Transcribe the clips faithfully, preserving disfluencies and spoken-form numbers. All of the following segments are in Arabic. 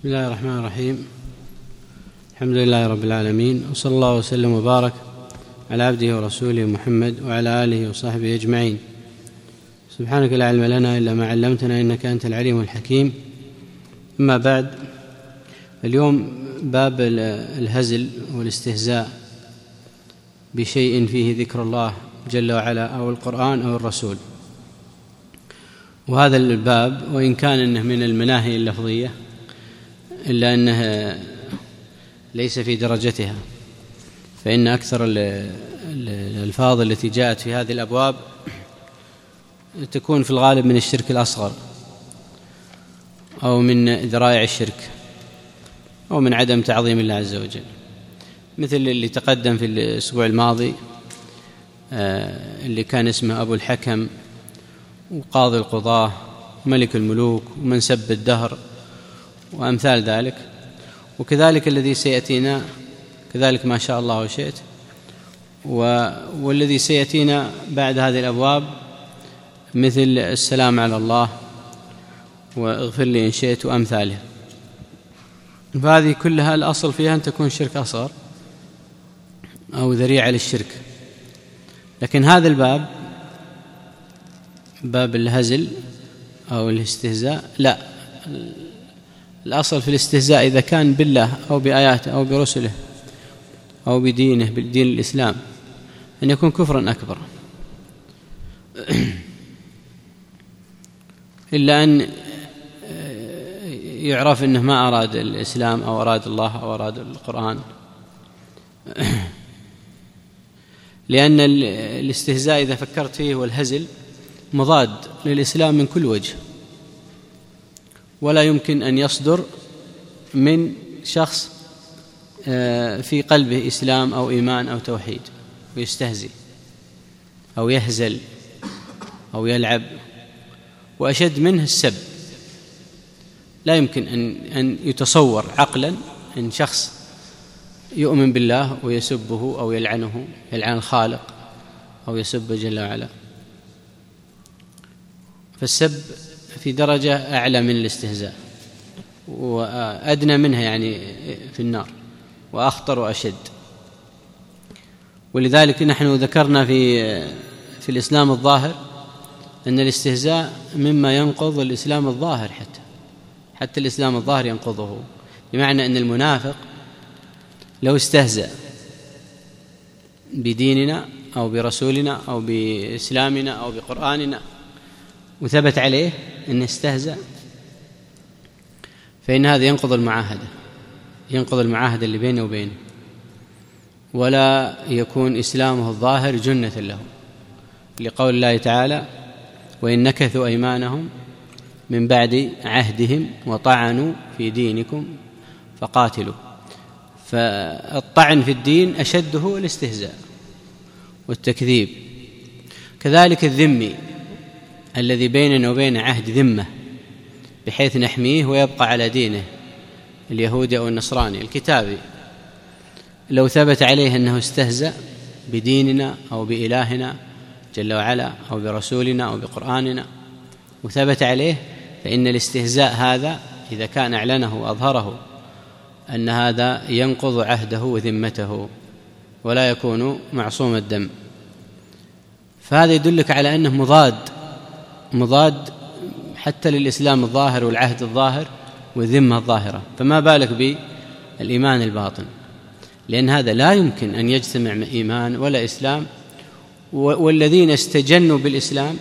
بسم الله الرحمن الرحيم. الحمد لله رب العالمين، وصلى الله وسلم وبارك على عبده ورسوله محمد وعلى آله وصحبه أجمعين. سبحانك لا علم لنا إلا ما علمتنا إنك أنت العليم الحكيم. أما بعد، اليوم باب الهزل والاستهزاء بشيء فيه ذكر الله جل وعلا أو القرآن أو الرسول. وهذا الباب وإن كان إنه من المناهي اللفظية إلا أنه ليس في درجتها، فإن أكثر الألفاظ التي جاءت في هذه الأبواب تكون في الغالب من الشرك الأصغر أو من ذرائع الشرك أو من عدم تعظيم الله عز وجل، مثل اللي تقدم في الأسبوع الماضي اللي كان اسمه أبو الحكم وقاضي القضاة وملك الملوك ومن سب الدهر وأمثال ذلك. وكذلك الذي سيأتينا كذلك ما شاء الله وشئت، والذي سيأتينا بعد هذه الأبواب مثل السلام على الله واغفر لي إن شئت وأمثاله. فهذه كلها الأصل فيها أن تكون شرك أصغر أو ذريعة للشرك. لكن هذا الباب، باب الهزل أو الاستهزاء، لا، الأصل في الاستهزاء إذا كان بالله أو بآياته أو برسله أو بدينه بالدين الإسلام أن يكون كفرا أكبر، إلا أن يعرف أنه ما أراد الإسلام أو أراد الله أو أراد القرآن، لأن الاستهزاء إذا فكرت فيه والهزل مضاد للإسلام من كل وجه، ولا يمكن أن يصدر من شخص في قلبه إسلام أو إيمان أو توحيد ويستهزئ أو يهزل أو يلعب. وأشد منه السب، لا يمكن أن أن يتصور عقلا أن شخص يؤمن بالله ويسبه أو يلعنه، يلعن الخالق أو يسب جل وعلا. فالسب في درجة أعلى من الاستهزاء وأدنى منها، يعني في النار، وأخطر وأشد. ولذلك نحن ذكرنا في في الإسلام الظاهر أن الاستهزاء مما ينقض الإسلام الظاهر، حتى حتى الإسلام الظاهر ينقضه، بمعنى أن المنافق لو استهزأ بديننا أو برسولنا أو بإسلامنا أو بقرآننا وثبت عليه أن استهزأ، فإن هذا ينقض المعاهدة ينقض المعاهدة اللي بينه وبينه، ولا يكون إسلامه الظاهر جنة له، لقول الله تعالى: وإن نكثوا أيمانهم من بعد عهدهم وطعنوا في دينكم فقاتلوا. فالطعن في الدين أشده الاستهزاء والتكذيب. كذلك الذمي الذي بيننا وبين عهد ذمة بحيث نحميه ويبقى على دينه، اليهودي أو النصراني الكتابي، لو ثبت عليه أنه استهزأ بديننا أو بإلهنا جل وعلا أو برسولنا أو بقرآننا وثبت عليه، فإن الاستهزاء هذا إذا كان أعلنه وأظهره أن هذا ينقض عهده وذمته ولا يكون معصوم الدم. فهذا يدلك على أنه مضاد مضاد حتى للإسلام الظاهر والعهد الظاهر والذمة الظاهرة، فما بالك بالإيمان الباطن، لأن هذا لا يمكن أن يجتمع مع إيمان ولا إسلام. والذين استجنوا بالإسلام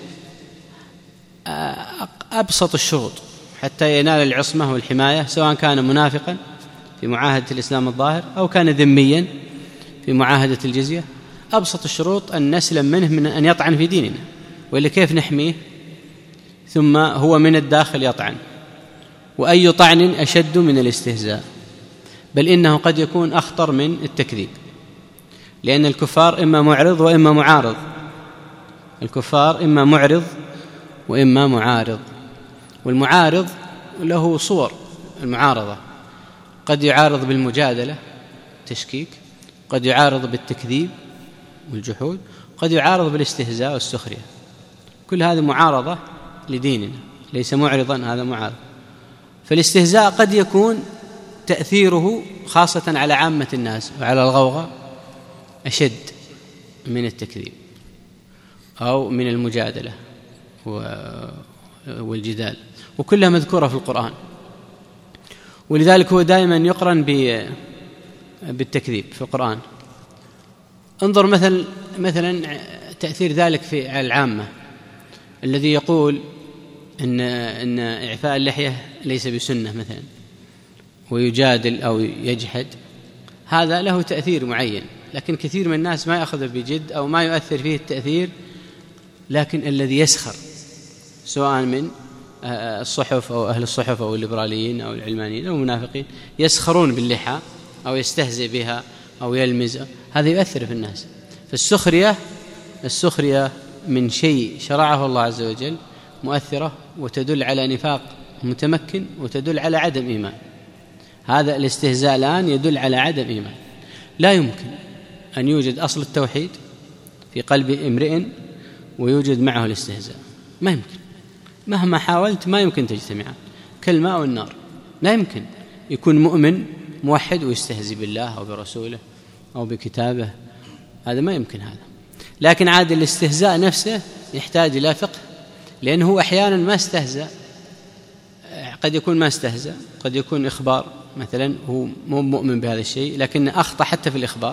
أبسط الشروط حتى ينال العصمة والحماية، سواء كان منافقا في معاهدة الإسلام الظاهر أو كان ذميا في معاهدة الجزية، أبسط الشروط أن نسلم منه من أن يطعن في ديننا، وإلا كيف نحميه ثم هو من الداخل يطعن؟ وأي طعن أشد من الاستهزاء، بل إنه قد يكون أخطر من التكذيب، لأن الكفار إما معرض وإما معارض الكفار إما معرض وإما معارض والمعارض له صور المعارضة، قد يعارض بالمجادلة تشكيك، قد يعارض بالتكذيب والجحود، قد يعارض بالاستهزاء والسخرية. كل هذه معارضة لديننا، ليس معرضا، هذا معارض. فالاستهزاء قد يكون تأثيره خاصة على عامة الناس وعلى الغوغاء أشد من التكذيب أو من المجادلة والجدال، وكلها مذكورة في القرآن، ولذلك هو دائما يقرن بالتكذيب في القرآن. انظر مثلا مثلا تأثير ذلك في على العامة، الذي يقول إن إن إعفاء اللحية ليس بسنة مثلا ويجادل أو يجحد، هذا له تأثير معين، لكن كثير من الناس ما يأخذه بجد أو ما يؤثر فيه التأثير. لكن الذي يسخر سواء من الصحف أو أهل الصحف أو الليبراليين أو العلمانيين أو المنافقين يسخرون باللحى أو يستهزئ بها أو يلمز، هذا يؤثر في الناس. فالسخرية السخرية من شيء شرعه الله عز وجل مؤثرة وتدل على نفاق متمكن وتدل على عدم إيمان. هذا الاستهزاء الآن يدل على عدم إيمان. لا يمكن أن يوجد أصل التوحيد في قلب امرئ ويوجد معه الاستهزاء، ما يمكن، مهما حاولت ما يمكن تجتمعان، كالماء والنار. لا يمكن يكون مؤمن موحد ويستهزئ بالله أو برسوله أو بكتابه، هذا ما يمكن. هذا لكن عاد الاستهزاء نفسه يحتاج إلى فقه، لأنه هو أحيانا ما استهزأ، قد يكون ما استهزأ، قد يكون إخبار مثلا هو مو مؤمن بهذا الشيء لكن أخطأ حتى في الإخبار،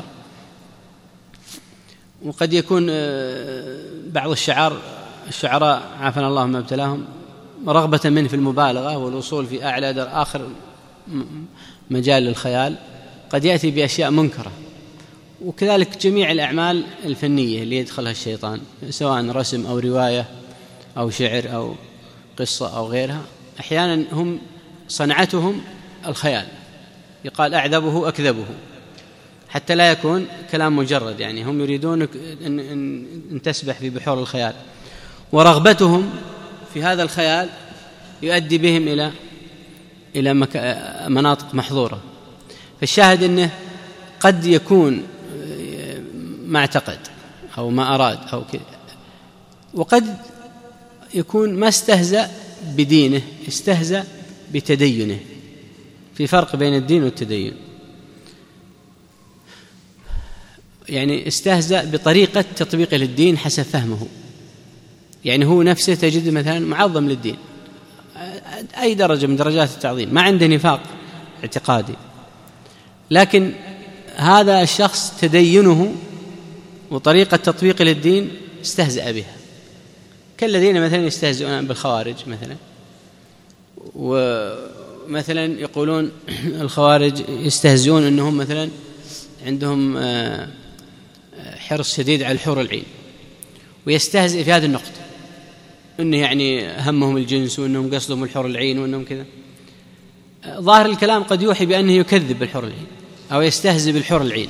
وقد يكون بعض الشعار الشعراء عافنا الله ما ابتلاهم رغبة منه في المبالغة والوصول في أعلى آخر مجال للخيال، قد يأتي بأشياء منكرة. وكذلك جميع الأعمال الفنية اللي يدخلها الشيطان سواء رسم أو رواية أو شعر أو قصة أو غيرها، أحيانا هم صنعتهم الخيال، يقال أعذبه أكذبه، حتى لا يكون كلام مجرد، يعني هم يريدون أن, أن تسبح في بحور الخيال، ورغبتهم في هذا الخيال يؤدي بهم إلى إلى مناطق محظورة. فالشاهد أنه قد يكون ما اعتقد أو ما أراد أو كذا، وقد يكون ما استهزأ بدينه، استهزأ بتدينه. في فرق بين الدين والتدين، يعني استهزأ بطريقة تطبيق للدين حسب فهمه، يعني هو نفسه تجد مثلا معظم للدين أي درجة من درجات التعظيم، ما عنده نفاق اعتقادي، لكن هذا الشخص تدينه وطريقة تطبيق للدين استهزأ بها، كالذين مثلا يستهزئون بالخوارج مثلا، ومثلا يقولون الخوارج يستهزئون أنهم مثلا عندهم حرص شديد على الحور العين، ويستهزئ في هذه النقطة أنه يعني همهم الجنس وأنهم قصدهم الحور العين وأنهم كذا. ظاهر الكلام قد يوحي بأنه يكذب بالحور العين أو يستهزئ بالحور العين،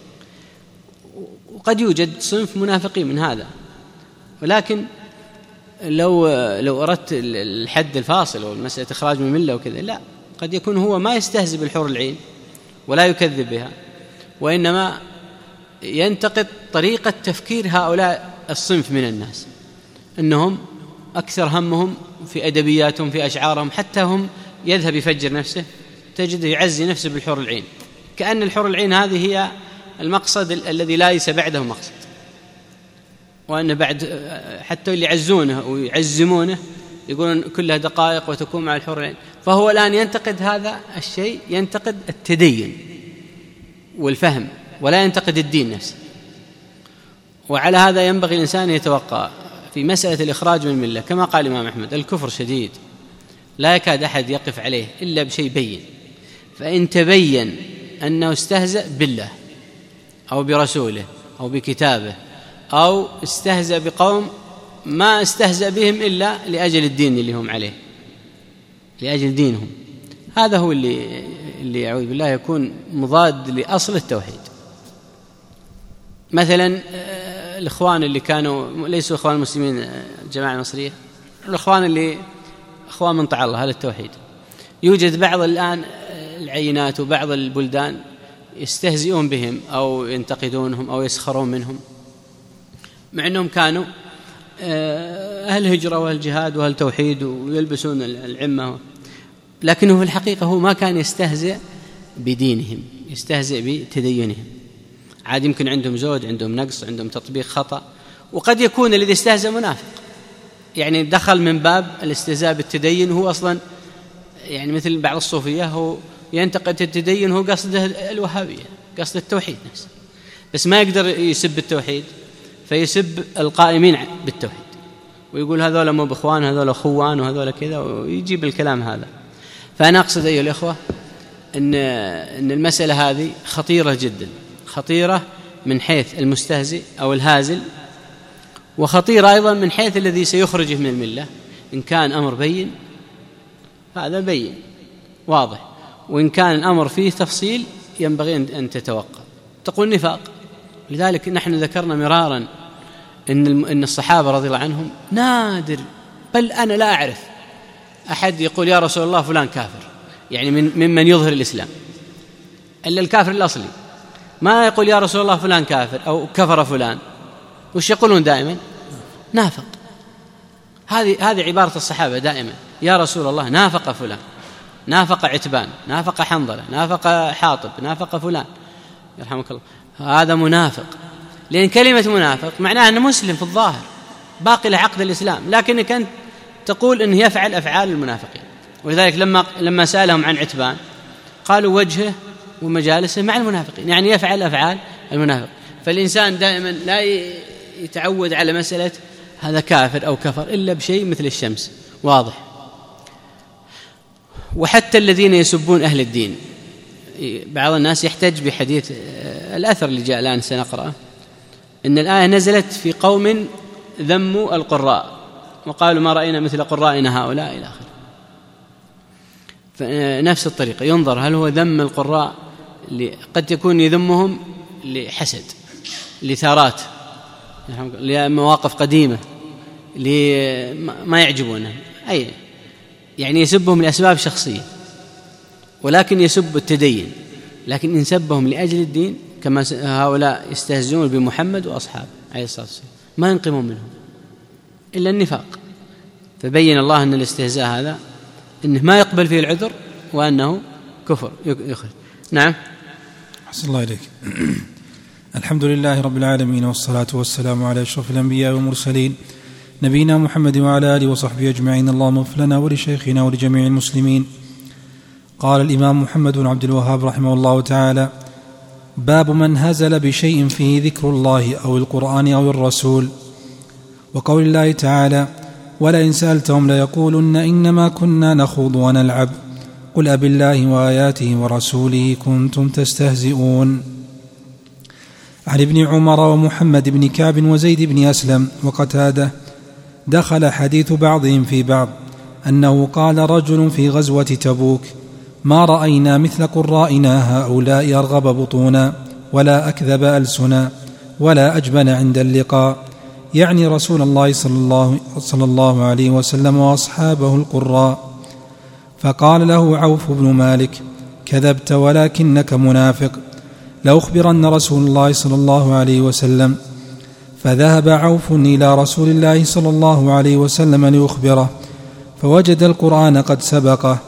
وقد يوجد صنف منافقين من هذا. ولكن لو لو أردت الحد الفاصل والمسألة إخراج من الملة وكذا، لا، قد يكون هو ما يستهزئ بالحور العين ولا يكذب بها، وإنما ينتقد طريقة تفكير هؤلاء الصنف من الناس، أنهم أكثر همهم في أدبياتهم في أشعارهم، حتى هم يذهب يفجر نفسه تجده يعزي نفسه بالحور العين، كأن الحور العين هذه هي المقصد الذي ليس بعده مقصد، وأن بعد حتى اللي يعزونه ويعزمونه يقولون كلها دقائق وتكون مع الحور العين. فهو الآن ينتقد هذا الشيء، ينتقد التدين والفهم ولا ينتقد الدين نفسه. وعلى هذا ينبغي الإنسان يتوقع في مسألة الإخراج من الملة، كما قال الإمام أحمد: الكفر شديد لا يكاد أحد يقف عليه إلا بشيء بين، فإن تبين أنه استهزأ بالله أو برسوله أو بكتابه أو استهزأ بقوم ما استهزأ بهم إلا لأجل الدين اللي هم عليه، لأجل دينهم، هذا هو اللي اللي يعوذ بالله يكون مضاد لأصل التوحيد. مثلا الإخوان اللي كانوا ليسوا إخوان المسلمين الجماعة النصرية، الإخوان اللي إخوان من طاعة الله، هذا التوحيد. يوجد بعض الآن العينات وبعض البلدان يستهزئون بهم أو ينتقدونهم أو يسخرون منهم، مع أنهم كانوا أهل هجرة وأهل جهاد وأهل توحيد ويلبسون العمة، لكنه في الحقيقة هو ما كان يستهزئ بدينهم، يستهزئ بتدينهم. عاد يمكن عندهم زود، عندهم نقص، عندهم تطبيق خطأ، وقد يكون الذي استهزأ منافق، يعني دخل من باب الاستهزاء بالتدين، هو أصلا يعني مثل بعض الصوفية هو ينتقد التدين، هو قصده الوهابية، قصد التوحيد نفسه، بس ما يقدر يسب التوحيد فيسب القائمين بالتوحيد ويقول هذول مو بإخوان، هذول خوان، وهذول كذا، ويجيب الكلام هذا. فأنا أقصد أيها الإخوة أن أن المسألة هذه خطيرة جدا، خطيرة من حيث المستهزئ أو الهازل، وخطيرة أيضا من حيث الذي سيخرجه من الملة. إن كان أمر بين هذا بين واضح، وإن كان الأمر فيه تفصيل ينبغي أن تتوقع. تقول نفاق، لذلك نحن ذكرنا مرارا إن إن الصحابة رضي الله عنهم نادر، بل أنا لا أعرف أحد يقول يا رسول الله فلان كافر، يعني من ممن يظهر الإسلام، إلا الكافر الأصلي. ما يقول يا رسول الله فلان كافر أو كفر فلان، وش يقولون دائما؟ نافق. هذه هذه عبارة الصحابة دائما، يا رسول الله نافق فلان، نافق عتبان، نافق حنظلة، نافق حاطب، نافق فلان، يرحمك الله، هذا منافق. لأن كلمة منافق معناها أنه مسلم في الظاهر، باقي له عقد الإسلام، لكنك أنت تقول أنه يفعل أفعال المنافقين. ولذلك لما لما سألهم عن عتبان قالوا وجهه ومجالسه مع المنافقين، يعني يفعل أفعال المنافق. فالإنسان دائما لا يتعود على مسألة هذا كافر أو كفر إلا بشيء مثل الشمس واضح. وحتى الذين يسبون أهل الدين، بعض الناس يحتج بحديث الأثر اللي جاء الآن سنقرأه، إن الآية نزلت في قوم ذموا القراء وقالوا ما رأينا مثل قرائنا هؤلاء إلى آخره. فنفس الطريقة ينظر هل هو ذم القراء، قد يكون يذمهم لحسد، لثارات، لمواقف قديمة، لما يعجبونه، أي يعني يسبهم لأسباب شخصية، ولكن يسب التدين. لكن إن سبهم لأجل الدين كما هؤلاء يستهزئون بمحمد وأصحابه عليه الصلاة والسلام ما ينقمون منهم إلا النفاق. فبين الله أن الاستهزاء هذا إنه ما يقبل فيه العذر، وأنه كفر يخرج. نعم. أحسن الله إليك. الحمد لله رب العالمين، والصلاة والسلام على أشرف الأنبياء والمرسلين نبينا محمد وعلى آله وصحبه أجمعين. اللهم اغفر لنا ولشيخنا ولجميع المسلمين. قال الإمام محمد بن عبد الوهاب رحمه الله تعالى: باب من هزل بشيء فيه ذكر الله أو القرآن أو الرسول. وقول الله تعالى: ولئن سألتهم ليقولن إنما كنا نخوض ونلعب قل أبالله وآياته ورسوله كنتم تستهزئون. عن ابن عمر ومحمد بن كعب وزيد بن أسلم وقتادة دخل حديث بعضهم في بعض أنه قال رجل في غزوة تبوك: ما رأينا مثل قرائنا هؤلاء أرغب بطونا ولا أكذب ألسنا ولا أجبن عند اللقاء، يعني رسول الله صلى الله, صلى الله عليه وسلم وأصحابه القراء. فقال له عوف بن مالك: كذبت ولكنك منافق، لأخبرن رسول الله صلى الله عليه وسلم. فذهب عوف إلى رسول الله صلى الله عليه وسلم ليخبره، فوجد القرآن قد سبقه.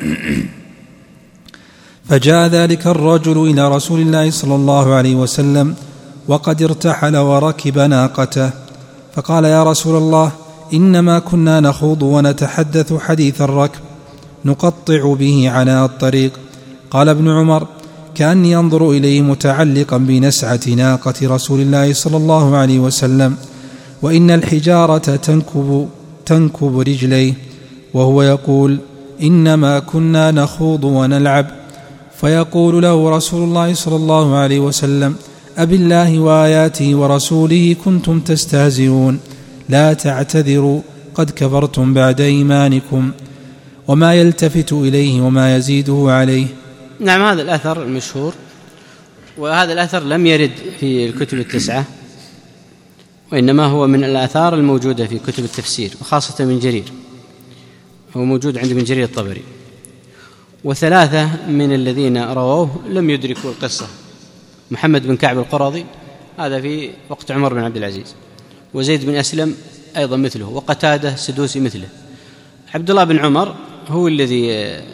فجاء ذلك الرجل إلى رسول الله صلى الله عليه وسلم وقد ارتحل وركب ناقته، فقال: يا رسول الله، إنما كنا نخوض ونتحدث حديث الركب نقطع به عناء الطريق. قال ابن عمر: كأني أنظر إليه متعلقا بنسعة ناقة رسول الله صلى الله عليه وسلم، وإن الحجارة تنكب, تنكب رجليه، وهو يقول: إنما كنا نخوض ونلعب. فيقول له رسول الله صلى الله عليه وسلم: أبالله وآياته ورسوله كنتم تستهزئون، لا تعتذروا قد كفرتم بعد إيمانكم. وما يلتفت إليه وما يزيده عليه. نعم، هذا الأثر المشهور، وهذا الأثر لم يرد في الكتب التسعة، وإنما هو من الآثار الموجودة في كتب التفسير، وخاصة من جرير، هو موجود عند ابن جرير الطبري. وثلاثة من الذين رووه لم يدركوا القصة: محمد بن كعب القرظي هذا في وقت عمر بن عبد العزيز، وزيد بن أسلم أيضا مثله، وقتادة سدوسي مثله. عبد الله بن عمر هو الذي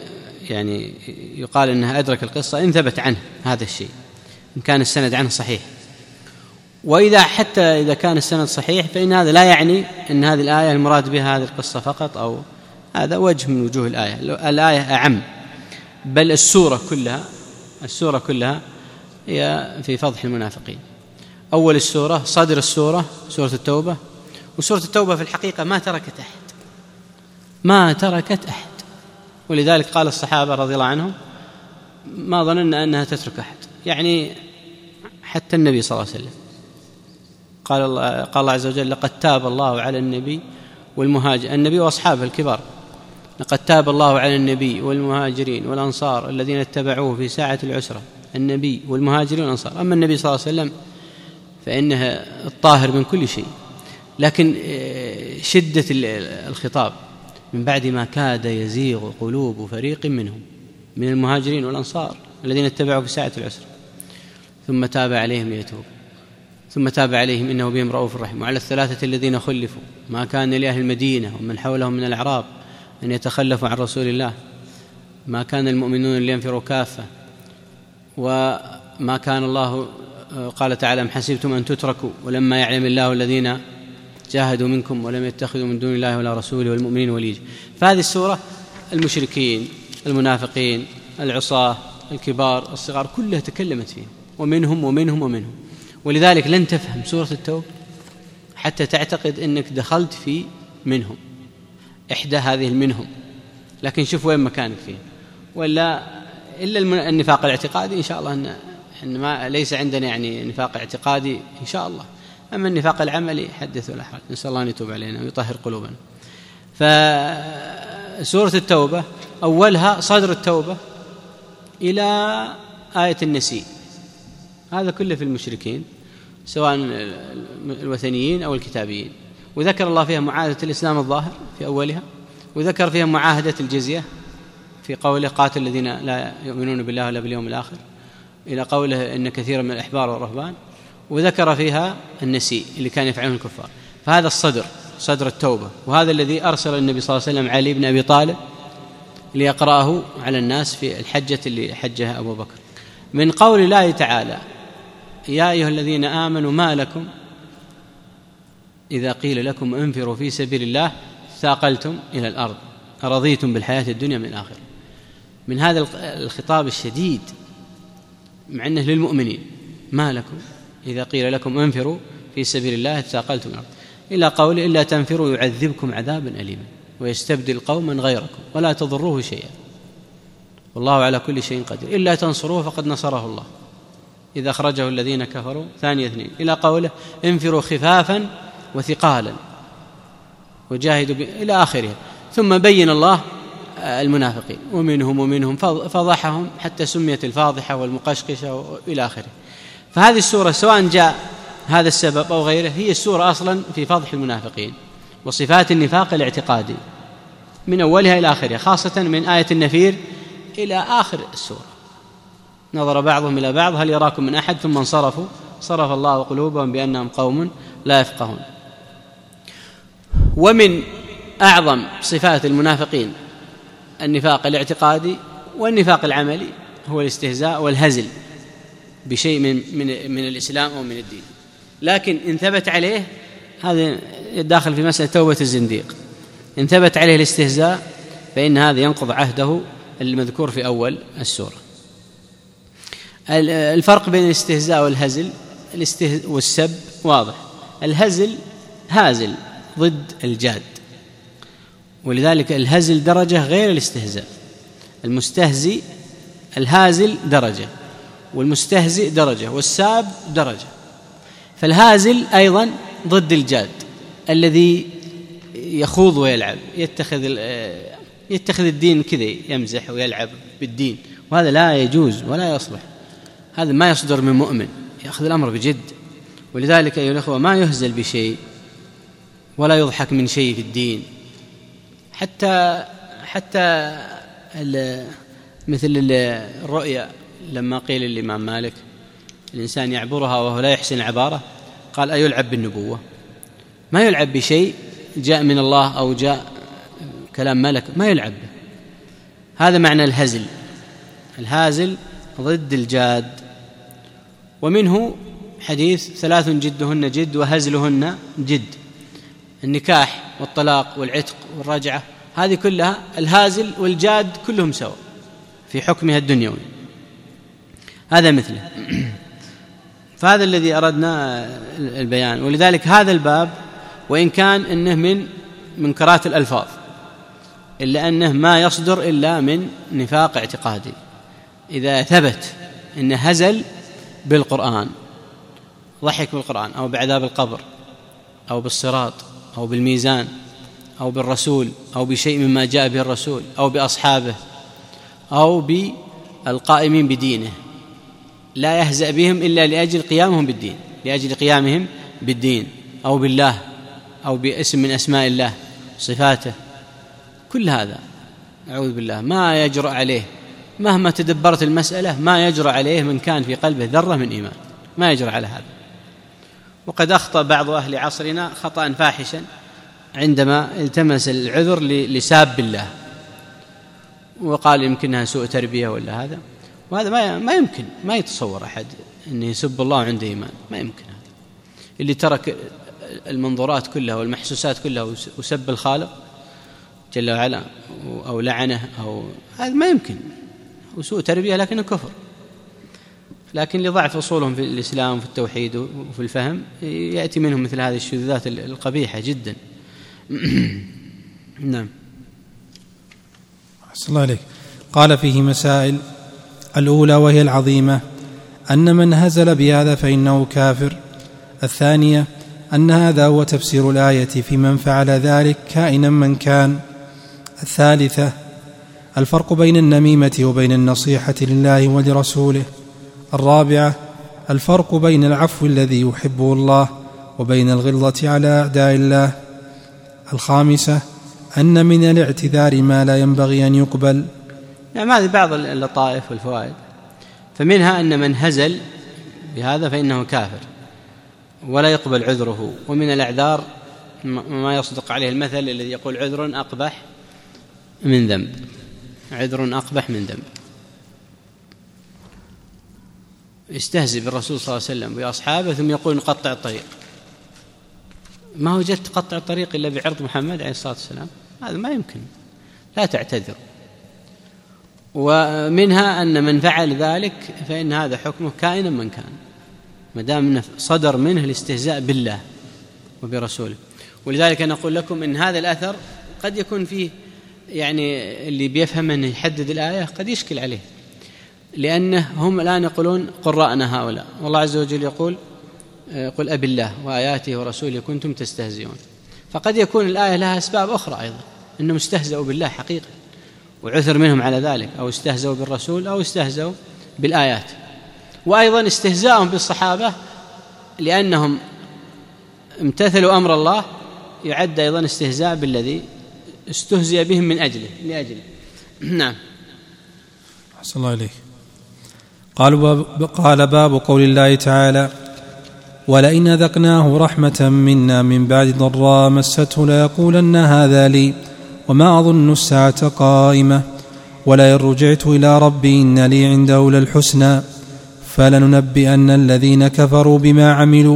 يعني يقال أنها أدرك القصة إن ثبت عنه هذا الشيء، إن كان السند عنه صحيح. وإذا حتى إذا كان السند صحيح فإن هذا لا يعني أن هذه الآية المراد بها هذه القصة فقط، أو هذا وجه من وجوه الآية. الآية أعم، بل السورة كلها السورة كلها هي في فضح المنافقين. أول السورة، صدر السورة سورة التوبة، وسورة التوبة في الحقيقة ما تركت أحد ما تركت أحد ولذلك قال الصحابة رضي الله عنهم ما ظننا أنها تترك أحد، يعني حتى النبي صلى الله عليه وسلم قال الله, قال الله عز وجل: لقد تاب الله على النبي والمهاجر النبي وأصحابه الكبار لقد تاب الله على النبي والمهاجرين والأنصار الذين اتبعوه في ساعة العسرة. النبي والمهاجرين والأنصار. أما النبي صلى الله عليه وسلم فإنه الطاهر من كل شيء، لكن شدة الخطاب من بعد ما كاد يزيغ قلوب فريق منهم من المهاجرين والأنصار الذين اتبعوا في ساعة العسرة ثم تاب عليهم ليتوب ثم تاب عليهم إنه بهم رؤوف رحيم. وعلى الثلاثة الذين خلفوا ما كان لأهل المدينة ومن حولهم من الأعراب أن يتخلفوا عن رسول الله، ما كان المؤمنون لينفروا كافة، وما كان الله قال تعالى: أم حسبتم أن تتركوا ولما يعلم الله الذين جاهدوا منكم ولم يتخذوا من دون الله ولا رسوله والمؤمنين وليجا. فهذه السورة المشركين المنافقين العصاة الكبار الصغار كلها تكلمت فيه، ومنهم ومنهم ومنهم. ولذلك لن تفهم سورة التوبة حتى تعتقد أنك دخلت في منهم إحدى هذه المنهم، لكن شوف وين مكانك فيه. ولا إلا النفاق الاعتقادي إن شاء الله أن إن ما ليس عندنا يعني نفاق اعتقادي إن شاء الله، أما النفاق العملي حدث ولا حرج، نسأل الله أن يتوب علينا ويطهر قلوبنا. فسورة التوبة أولها صدر التوبة إلى آية النسيء، هذا كله في المشركين سواء الوثنيين أو الكتابيين. وذكر الله فيها معاهدة الإسلام الظاهر في أولها، وذكر فيها معاهدة الجزية في قوله: قاتل الذين لا يؤمنون بالله ولا باليوم الآخر، إلى قوله: إن كثيرا من الأحبار والرهبان. وذكر فيها النسيء اللي كان يفعله الكفار. فهذا الصدر صدر التوبة، وهذا الذي أرسل النبي صلى الله عليه وسلم علي بن أبي طالب ليقرأه على الناس في الحجة اللي حجها أبو بكر. من قول الله تعالى: يا أيها الذين آمنوا ما لكم إذا قيل لكم انفروا في سبيل الله ثاقلتم إلى الأرض أرضيتم بالحياة الدنيا من الآخرة. من هذا الخطاب الشديد مع أنه للمؤمنين: ما لكم إذا قيل لكم انفروا في سبيل الله ثاقلتم إلى الأرض، إلى قول: إلا تنفروا يعذبكم عذابا أليما ويستبدل قوما غيركم ولا تضروه شيئا والله على كل شيء قدير إلا تنصروه فقد نصره الله إذا أخرجه الذين كفروا ثاني اثنين، إلى قوله: انفروا خفافا وثقالا وجاهدوا ب... إلى آخره. ثم بين الله المنافقين ومنهم ومنهم فضحهم حتى سميت الفاضحة والمقشقشة إلى آخره. فهذه السورة سواء جاء هذا السبب أو غيره هي السورة أصلا في فضح المنافقين وصفات النفاق الاعتقادي من أولها إلى آخرها، خاصة من آية النفير إلى آخر السورة. نظر بعضهم إلى بعض هل يراكم من أحد ثم انصرفوا صرف الله قلوبهم بأنهم قوم لا يفقهون. ومن أعظم صفات المنافقين النفاق الاعتقادي والنفاق العملي هو الاستهزاء والهزل بشيء من, من, من الإسلام أو من الدين، لكن إن ثبت عليه هذا داخل في مسألة توبة الزنديق. إن ثبت عليه الاستهزاء فإن هذا ينقض عهده المذكور في أول السورة. الفرق بين الاستهزاء والهزل والسب واضح. الهزل هازل ضد الجاد، ولذلك الهزل درجة غير الاستهزاء. المستهزئ الهازل درجة والمستهزئ درجة والساب درجة. فالهازل أيضا ضد الجاد الذي يخوض ويلعب، يتخذ يتخذ الدين كذا، يمزح ويلعب بالدين، وهذا لا يجوز ولا يصلح. هذا ما يصدر من مؤمن، يأخذ الأمر بجد. ولذلك أيها الأخوة ما يهزل بشيء ولا يضحك من شيء في الدين، حتى حتى مثل الرؤيا لما قيل للإمام مالك الإنسان يعبرها وهو لا يحسن العبارة، قال: أيلعب بالنبوة؟ ما يلعب بشيء جاء من الله أو جاء كلام ملك، ما يلعب به. هذا معنى الهزل. الهازل ضد الجاد. ومنه حديث ثلاث جدهن جد وهزلهن جد، النكاح والطلاق والعتق والرجعة، هذه كلها الهازل والجاد كلهم سواء في حكمها الدنيوي. هذا مثله. فهذا الذي أردنا البيان. ولذلك هذا الباب وإن كان إنه من منكرات الألفاظ إلا أنه ما يصدر إلا من نفاق اعتقادي. إذا ثبت إنه هزل بالقرآن، ضحك بالقرآن أو بعذاب القبر أو بالصراط أو بالميزان أو بالرسول أو بشيء مما جاء به الرسول أو بأصحابه أو بالقائمين بدينه، لا يهزأ بهم إلا لأجل قيامهم بالدين، لأجل قيامهم بالدين أو بالله أو باسم من أسماء الله صفاته، كل هذا أعوذ بالله ما يجرؤ عليه مهما تدبرت المسألة، ما يجرؤ عليه من كان في قلبه ذرة من إيمان، ما يجرؤ على هذا. وقد أخطأ بعض أهل عصرنا خطأ فاحشا عندما التمس العذر لساب الله وقال يمكنها سوء تربية ولا هذا، وهذا ما ما يمكن، ما يتصور أحد أن يسب الله عنده إيمان، ما يمكن. هذا اللي ترك المنظورات كلها والمحسوسات كلها وسب الخالق جل وعلا أو لعنه أو هذا ما يمكن، وسوء تربية لكنه كفر. لكن لضعف أصولهم في الإسلام وفي التوحيد وفي الفهم يأتي منهم مثل هذه الشذوذات القبيحة جدا. نعم. أحسن الله عليك. قال فيه مسائل. الأولى وهي العظيمة أن من هزل بهذا فإنه كافر. الثانية أن هذا هو تفسير الآية في من فعل ذلك كائنا من كان. الثالثة الفرق بين النميمة وبين النصيحة لله ولرسوله. الرابعة الفرق بين العفو الذي يحبه الله وبين الغلظة على أعداء الله. الخامسة أن من الاعتذار ما لا ينبغي أن يقبل. نعم، هذه بعض اللطائف والفوائد. فمنها أن من هزل بهذا فإنه كافر ولا يقبل عذره. ومن الأعذار ما يصدق عليه المثل الذي يقول عذر أقبح من ذنب، عذر أقبح من ذنب. يستهزئ بالرسول صلى الله عليه وسلم وأصحابه ثم يقول نقطع الطريق. ما هو جد تقطع الطريق إلا بعرض محمد عليه الصلاة والسلام؟ هذا ما يمكن، لا تعتذر. ومنها أن من فعل ذلك فإن هذا حكمه كائنا من كان، ما دام صدر منه الاستهزاء بالله وبرسوله. ولذلك نقول لكم إن هذا الأثر قد يكون فيه يعني اللي بيفهم أنه يحدد الآية قد يشكل عليه، لأنه هم الآن يقولون قراءنا هؤلاء، والله عز وجل يقول قل أبي الله وآياته ورسوله كنتم تستهزئون. فقد يكون الآية لها أسباب أخرى أيضا، أنهم استهزأوا بالله حقيقة وعثر منهم على ذلك، أو استهزأوا بالرسول أو استهزأوا بالآيات. وأيضا استهزاءهم بالصحابة لأنهم امتثلوا أمر الله يعد أيضا استهزاء بالذي استهزئ بهم من أجله لأجله. نعم. أحسن الله إليك. قال باب, قال باب قول الله تعالى ولئن أذقناه رحمة منا من بعد ضراء مسته ليقولن هذا لي وما أظن الساعة قائمة ولئن رجعت إلى ربي إن لي عنده للحسنى فلننبئن الذين كفروا بما عملوا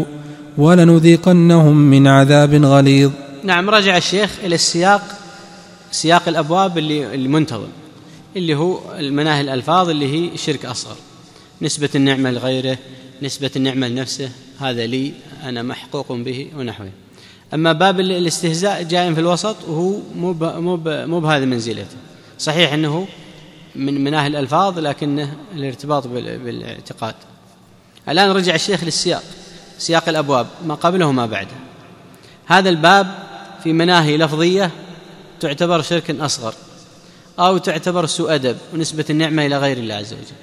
ولنذيقنهم من عذاب غليظ. نعم. رجع الشيخ إلى السياق، سياق الأبواب اللي المنتظم اللي هو المناهي الألفاظ اللي هي شرك أصغر، نسبة النعمة لغيره، نسبة النعمة لنفسه، هذا لي أنا محقوق به ونحوه. أما باب الاستهزاء جاء في الوسط وهو مو مو بهذه منزلته، صحيح أنه من مناهي الألفاظ لكنه الارتباط بالاعتقاد. الآن رجع الشيخ للسياق، سياق الأبواب ما قبله وما بعده. هذا الباب في مناهي لفظية تعتبر شركا أصغر أو تعتبر سوء أدب ونسبة النعمة إلى غير الله عز وجل،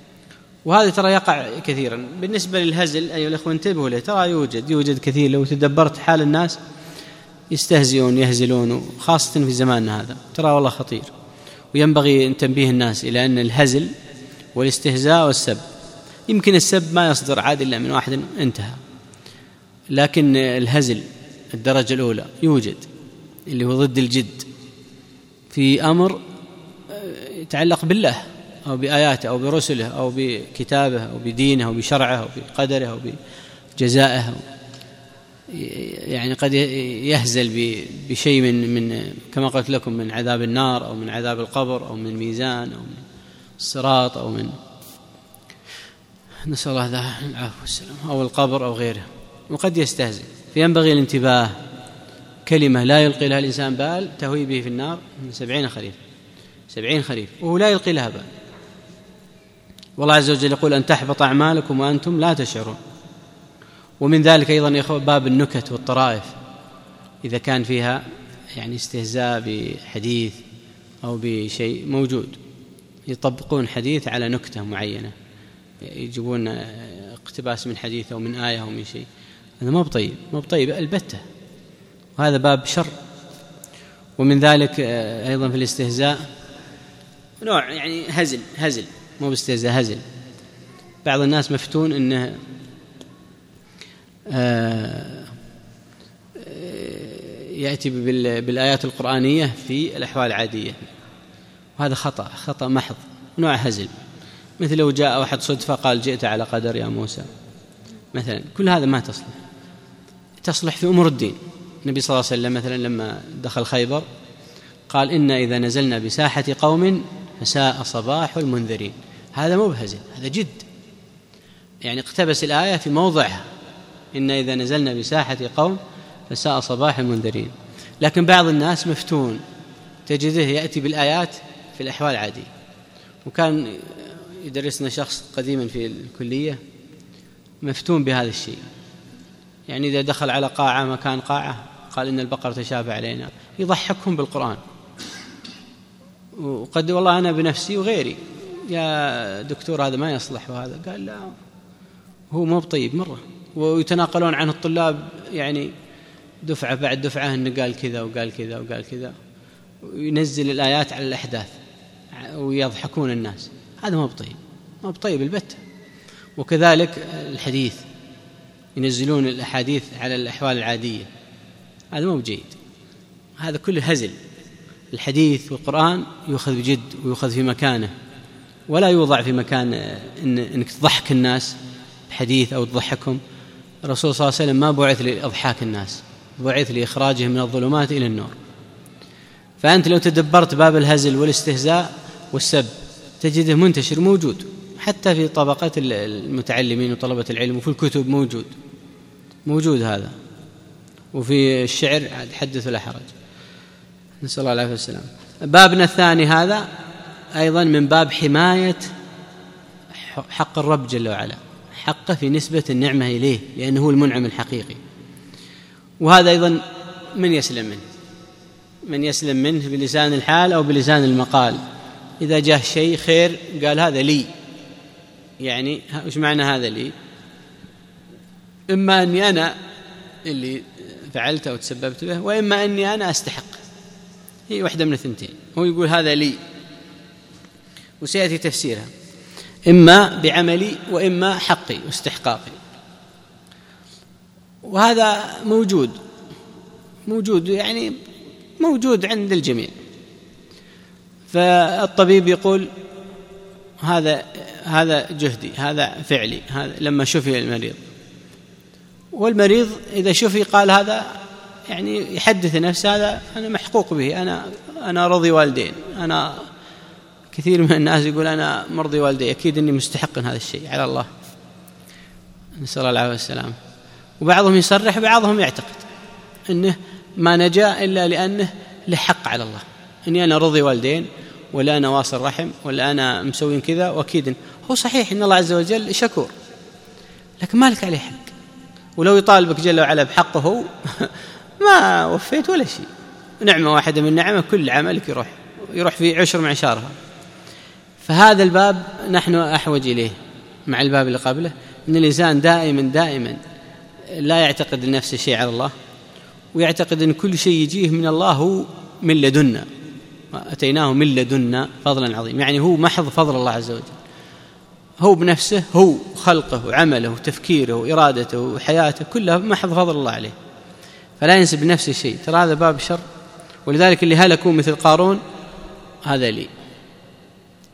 وهذا ترى يقع كثيرا. بالنسبة للهزل أيها الأخوة انتبهوا له، ترى يوجد يوجد كثير. لو تدبرت حال الناس يستهزئون يهزلون، خاصة في زماننا هذا، ترى والله خطير. وينبغي أن تنبيه الناس إلى أن الهزل والاستهزاء والسب، يمكن السب ما يصدر عاد إلا من واحد انتهى، لكن الهزل الدرجة الأولى يوجد اللي هو ضد الجد في أمر يتعلق بالله أو بآياته أو برسله أو بكتابه أو بدينه أو بشرعه أو بقدره أو بجزائه، يعني قد يهزل بشيء من من كما قلت لكم من عذاب النار أو من عذاب القبر أو من ميزان أو من الصراط أو من نسأل الله العافية والسلام أو القبر أو غيره، وقد يستهزئ. فينبغي الانتباه. كلمة لا يلقي لها الإنسان بال تهوي به في النار من سبعين خريف سبعين خريف وهو لا يلقي لها بال. والله عز وجل يقول أن تحبط أعمالكم وأنتم لا تشعرون. ومن ذلك أيضا يا إخوة باب النكت والطرائف، إذا كان فيها يعني استهزاء بحديث أو بشيء موجود، يطبقون حديث على نكتة معينة، يجيبون اقتباس من حديث أو من آية أو من شيء، هذا ما بطيب ما بطيب البتة، وهذا باب شر. ومن ذلك أيضا في الاستهزاء نوع يعني هزل هزل مو باستهزاء هزل. بعض الناس مفتون أنه يأتي بالآيات القرآنية في الأحوال العادية، وهذا خطأ خطأ محض، نوع هزل. مثل لو جاء واحد صدفة قال جئت على قدر يا موسى مثلا، كل هذا ما تصلح تصلح في أمور الدين. النبي صلى الله عليه وسلم مثلا لما دخل خيبر قال إن إذا نزلنا بساحة قوم فساء صباح المنذرين. هذا مو بهزل، هذا جد، يعني اقتبس الآية في موضعها، إن إذا نزلنا بساحة قوم فساء صباح المنذرين. لكن بعض الناس مفتون، تجده يأتي بالآيات في الأحوال العادية. وكان يدرسنا شخص قديما في الكلية مفتون بهذا الشيء، يعني إذا دخل على قاعة مكان قاعة قال إن البقر تشابه علينا، يضحكهم بالقرآن. وقد والله أنا بنفسي وغيري يا دكتور هذا ما يصلح، وهذا قال لا هو مو بطيب مرة. ويتناقلون عنه الطلاب يعني دفعة بعد دفعة إنه قال كذا وقال كذا وقال كذا، وينزل الآيات على الأحداث ويضحكون الناس. هذا ما بطيب ما بطيب البتة. وكذلك الحديث، ينزلون الأحاديث على الأحوال العادية، هذا مو بجيد، هذا كله هزل. الحديث والقرآن يؤخذ بجد ويؤخذ في مكانه، ولا يوضع في مكان إن إنك تضحك الناس بحديث أو تضحكهم. الرسول صلى الله عليه وسلم ما بعث لإضحاك الناس، بعث لإخراجهم من الظلمات إلى النور. فأنت لو تدبرت باب الهزل والاستهزاء والسب تجده منتشر موجود حتى في طبقات المتعلمين وطلبة العلم، وفي الكتب موجود موجود هذا، وفي الشعر حدث ولا حرج، نسأل الله العافية والسلام. بابنا الثاني هذا أيضا من باب حماية حق الرب جل وعلا، حقه في نسبة النعمة إليه لأنه هو المنعم الحقيقي. وهذا أيضا من يسلم منه من يسلم منه بلسان الحال أو بلسان المقال. إذا جاء شيء خير قال هذا لي، يعني وش معنى هذا لي؟ إما أني أنا اللي فعلته وتسببت به، وإما أني أنا أستحق، هي واحدة من الثنتين. هو يقول هذا لي، وسيأتي تفسيرها، إما بعملي وإما حقي واستحقاقي. وهذا موجود موجود يعني موجود عند الجميع. فالطبيب يقول هذا هذا جهدي، هذا فعلي، هذا لما شفي المريض. والمريض إذا شفي قال هذا يعني يحدث نفسه هذا أنا محقوق به، أنا أنا رضي والدين. أنا كثير من الناس يقول أنا مرضي والدي، أكيد أني مستحق هذا الشيء على الله، نسأل الله العافية والسلام. وبعضهم يصرح وبعضهم يعتقد أنه ما نجا إلا لأنه له حق على الله، أني أنا رضي والدين ولا أنا واصل رحم ولا أنا مسوين كذا. وأكيد هو صحيح إن الله عز وجل شكور، لكن ما لك عليه حق. ولو يطالبك جل وعلا بحقه ما وفيت ولا شيء. نعمة واحدة من نعمة كل عملك يروح يروح في عشر معشارها. فهذا الباب نحن أحوج إليه مع الباب اللي قبله، أن الإنسان دائما دائما لا يعتقد لنفسه شيء على الله، ويعتقد أن كل شيء يجيه من الله هو من لدنا، أتيناه من لدنا فضلا عظيم، يعني هو محض فضل الله عز وجل. هو بنفسه، هو خلقه وعمله وتفكيره وإرادته وحياته كلها محض فضل الله عليه، فلا ينسب لنفسه شيء. ترى هذا باب شر. ولذلك اللي هلكوا مثل قارون هذا لي،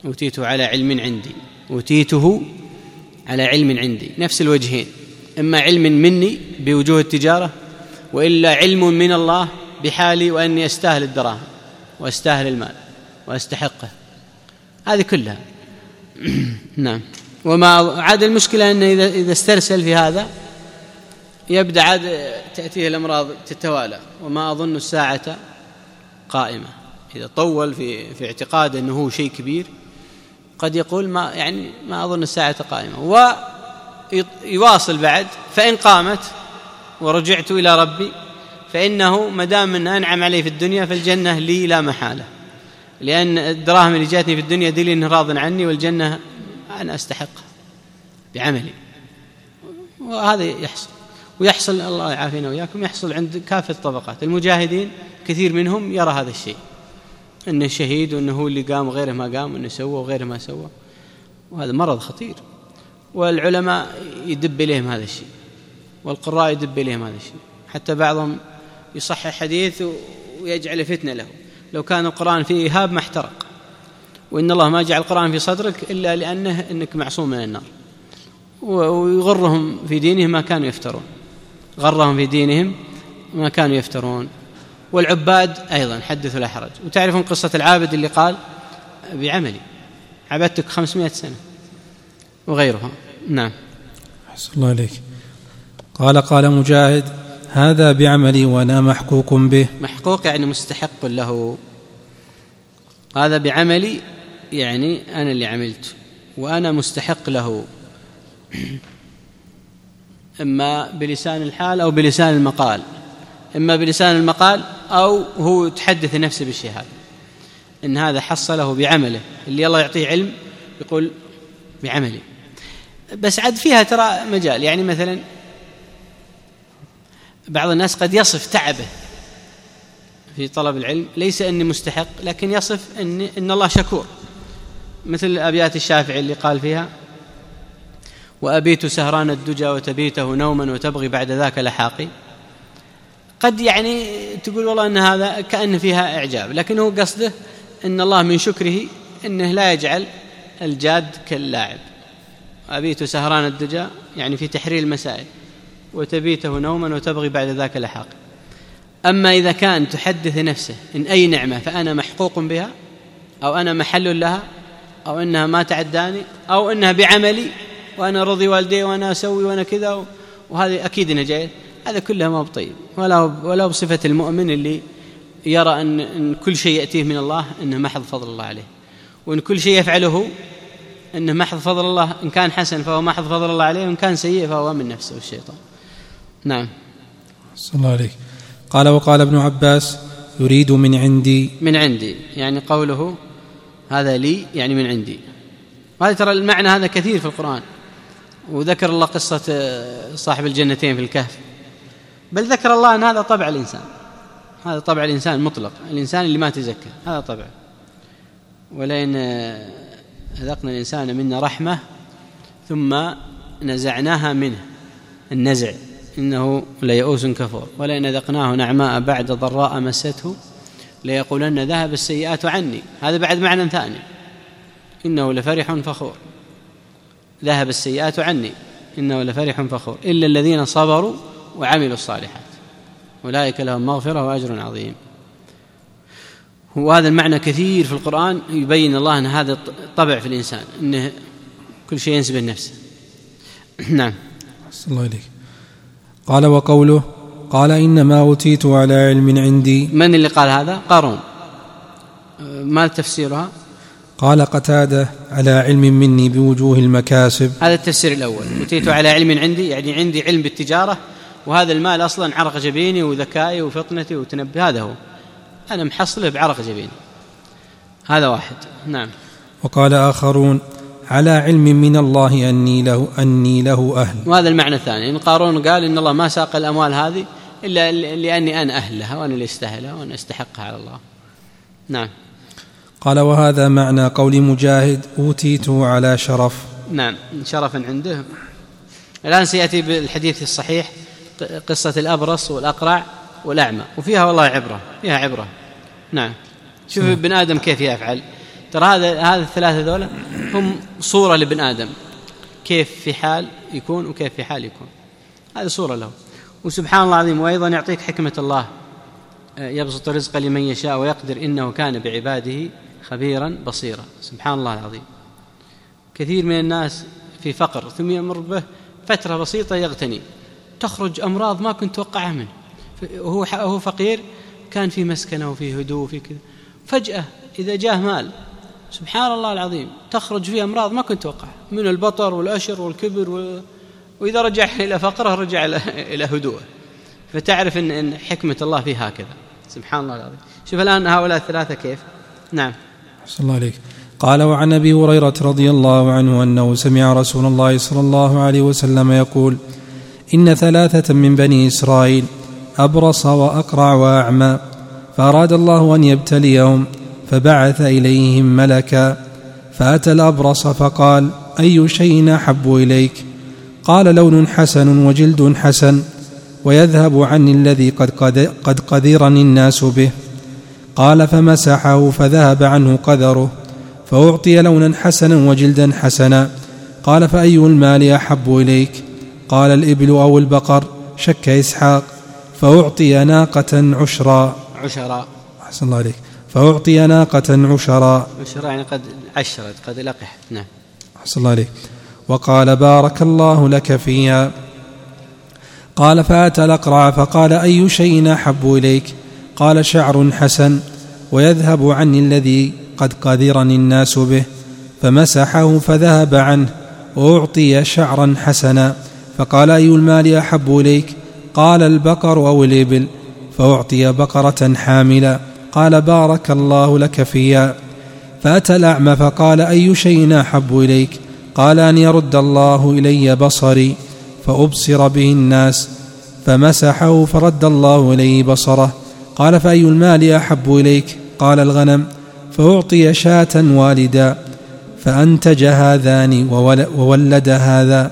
أوتيته على علم عندي، أوتيته على علم عندي، نفس الوجهين، إما علم مني بوجوه التجارة، وإلا علم من الله بحالي وأني أستاهل الدراهم وأستاهل المال وأستحقه، هذه كلها. نعم. وما عاد المشكلة أنه إذا إذا استرسل في هذا يبدأ عاد تأتيه الأمراض تتوالى، وما أظن الساعة قائمة. إذا طول في في اعتقاد أنه هو شيء كبير قد يقول ما يعني ما أظن الساعة قائمة، ويواصل بعد، فإن قامت ورجعت إلى ربي فإنه مدام أن أنعم علي في الدنيا فالجنة لي لا محالة، لأن الدراهم اللي جاتني في الدنيا دليل أنه راض عني، والجنة أنا أستحقها بعملي. وهذا يحصل، ويحصل الله يعافينا وإياكم، يحصل عند كافة الطبقات. المجاهدين كثير منهم يرى هذا الشيء، أنه شهيد، وأنه هو اللي قام وغيره ما قام، وأنه سوى وغيره ما سوى، وهذا مرض خطير. والعلماء يدب إليهم هذا الشيء، والقراء يدب إليهم هذا الشيء، حتى بعضهم يصحح حديث ويجعل فتنة له. لو كان القرآن فيه إيهاب ما احترق، وإن الله ما جعل القرآن في صدرك إلا لأنه إنك معصوم من النار. ويغرهم في دينهم ما كانوا يفترون، غرهم في دينهم ما كانوا يفترون. والعباد أيضا حدثوا لا حرج. وتعرفون قصة العابد اللي قال بعملي عبدتك خمسمائة سنة وغيرها. نعم. أحسن الله عليك. قال قال مجاهد: هذا بعملي وأنا محقوق به. محقوق يعني مستحق له. هذا بعملي يعني أنا اللي عملت وأنا مستحق له، إما بلسان الحال أو بلسان المقال، إما بلسان المقال أو هو تحدث نفسه بالشيء هذا، إن هذا حصله بعمله. اللي الله يعطيه علم يقول بعملي. بس عاد فيها ترى مجال، يعني مثلا بعض الناس قد يصف تعبه في طلب العلم ليس أني مستحق، لكن يصف أن, إن الله شكور، مثل أبيات الشافعي اللي قال فيها: وأبيت سهران الدجى وتبيته نوما وتبغي بعد ذاك لحاقي. قد يعني تقول والله أن هذا كأن فيها إعجاب، لكن هو قصده أن الله من شكره أنه لا يجعل الجاد كاللاعب. أبيت سهران الدجى يعني في تحرير المسائل، وتبيته نوما وتبغي بعد ذاك لحاقي. أما إذا كان تحدث نفسه إن أي نعمة فأنا محقوق بها، أو أنا محل لها، أو أنها ما تعداني، أو أنها بعملي وأنا رضي والدي وأنا أسوي وأنا كذا، وهذه أكيد إنها جاية، هذا كله ما بطيب، ولا ولا بصفة المؤمن اللي يرى أن, أن كل شيء يأتيه من الله إنه محض فضل الله عليه، وإن كل شيء يفعله إنه محض فضل الله، إن كان حسن فهو محض فضل الله عليه، وإن كان سيء فهو من نفسه والشيطان. نعم. صلى الله عليك. قال وقال ابن عباس: يريد من عندي. من عندي يعني قوله هذا لي يعني من عندي. وهذا ترى المعنى هذا كثير في القرآن. وذكر الله قصة صاحب الجنتين في الكهف، بل ذكر الله أن هذا طبع الإنسان، هذا طبع الإنسان مطلق، الإنسان اللي ما تزكى هذا طبع. ولئن أذقنا الإنسان منا رحمة ثم نزعناها منه النزع إنه ليئوس كفور، ولئن أذقناه نعماء بعد ضراء مسته ليقولن ذهب السيئات عني. هذا بعد معنى ثاني، إنه لفرح فخور. ذهب السيئات عني إنه لفرح فخور إلا الذين صبروا وعملوا الصالحات أولئك لهم مغفرة وأجر عظيم. وهذا المعنى كثير في القرآن يبين الله أن هذا طبع في الإنسان، أنه كل شيء ينسب لنفسه. نعم. صلى الله عليك. قال وقوله: قال إنما أوتيت على علم عندي. من اللي قال هذا؟ قارون. ما تفسيرها؟ قال قتادة: على علم مني بوجوه المكاسب. هذا التفسير الأول، أوتيت على علم عندي يعني عندي علم بالتجارة، وهذا المال أصلا عرق جبيني وذكائي وفطنتي وتنبي، هذا هو أنا محصله بعرق جبيني. هذا واحد. نعم. وقال آخرون: على علم من الله أني له, أني له أهل. وهذا المعنى الثاني، إن قارون قال إن الله ما ساق الأموال هذه إلا لأني أنا أهل لها وأنا اللي استهلها وأنا استحقها على الله. نعم. قال وهذا معنى قول مجاهد: أوتيته على شرف. نعم، شرفا عنده. الآن سيأتي بالحديث الصحيح قصة الأبرص والأقرع والأعمى، وفيها والله عبرة، فيها عبرة. نعم. شوف ابن آدم كيف يفعل، ترى هذا هذا الثلاثة ذولا هم صورة لابن آدم، كيف في حال يكون وكيف في حال يكون، هذه صورة له. وسبحان الله العظيم، وأيضا يعطيك حكمة الله، يبسط الرزق لمن يشاء ويقدر إنه كان بعباده خبيرا بصيرا. سبحان الله العظيم، كثير من الناس في فقر ثم يمر به فترة بسيطة يغتني، تخرج أمراض ما كنت توقعها منه، وهو هو فقير كان في مسكنه وفي هدوء وفي كذا، فجأة إذا جاه مال سبحان الله العظيم تخرج فيه أمراض ما كنت توقعها، من البطر والأشر والكبر و... وإذا رجع إلى فقره رجع إلى هدوءه. فتعرف إن, إن حكمة الله فيه هكذا. سبحان الله العظيم. شوف الآن هؤلاء الثلاثة كيف. نعم. صلى الله عليك. قال: وعن أبي هريرة رضي الله عنه أنه سمع رسول الله صلى الله عليه وسلم يقول: إن ثلاثة من بني إسرائيل أبرص وأقرع وأعمى، فأراد الله أن يبتليهم فبعث إليهم ملكا، فأتى الأبرص فقال: أي شيء أحب إليك؟ قال: لون حسن وجلد حسن ويذهب عني الذي قد, قد, قد قذرني الناس به. قال: فمسحه فذهب عنه قذره، فأعطي لونا حسنا وجلدا حسنا. قال: فأي المال أحب إليك؟ قال: الإبل أو البقر؟ شك إسحاق. فأعطي ناقة عشرا عشرا أحسن الله عليك. فأعطي ناقة عشرا عشرا يعني قد عشرت قد لقحت. نعم. أحسن الله عليك. وقال: بارك الله لك فيها. قال: فأتى الأقرع فقال: أي شيء أحب إليك؟ قال: شعر حسن ويذهب عني الذي قد قذرني الناس به. فمسحه فذهب عنه، وأعطي شعرا حسنا. فقال: أي المال أحب إليك؟ قال: البقر أو الإبل. فأعطي بقرة حاملا. قال: بارك الله لك فيها. فأتى الأعمى فقال: أي شيء أحب إليك؟ قال: أن يرد الله إلي بصري فأبصر به الناس. فمسحه فرد الله إليه بصره. قال: فأي المال أحب إليك؟ قال: الغنم. فأعطي شاة والدا، فأنتج هذان وولد هذا،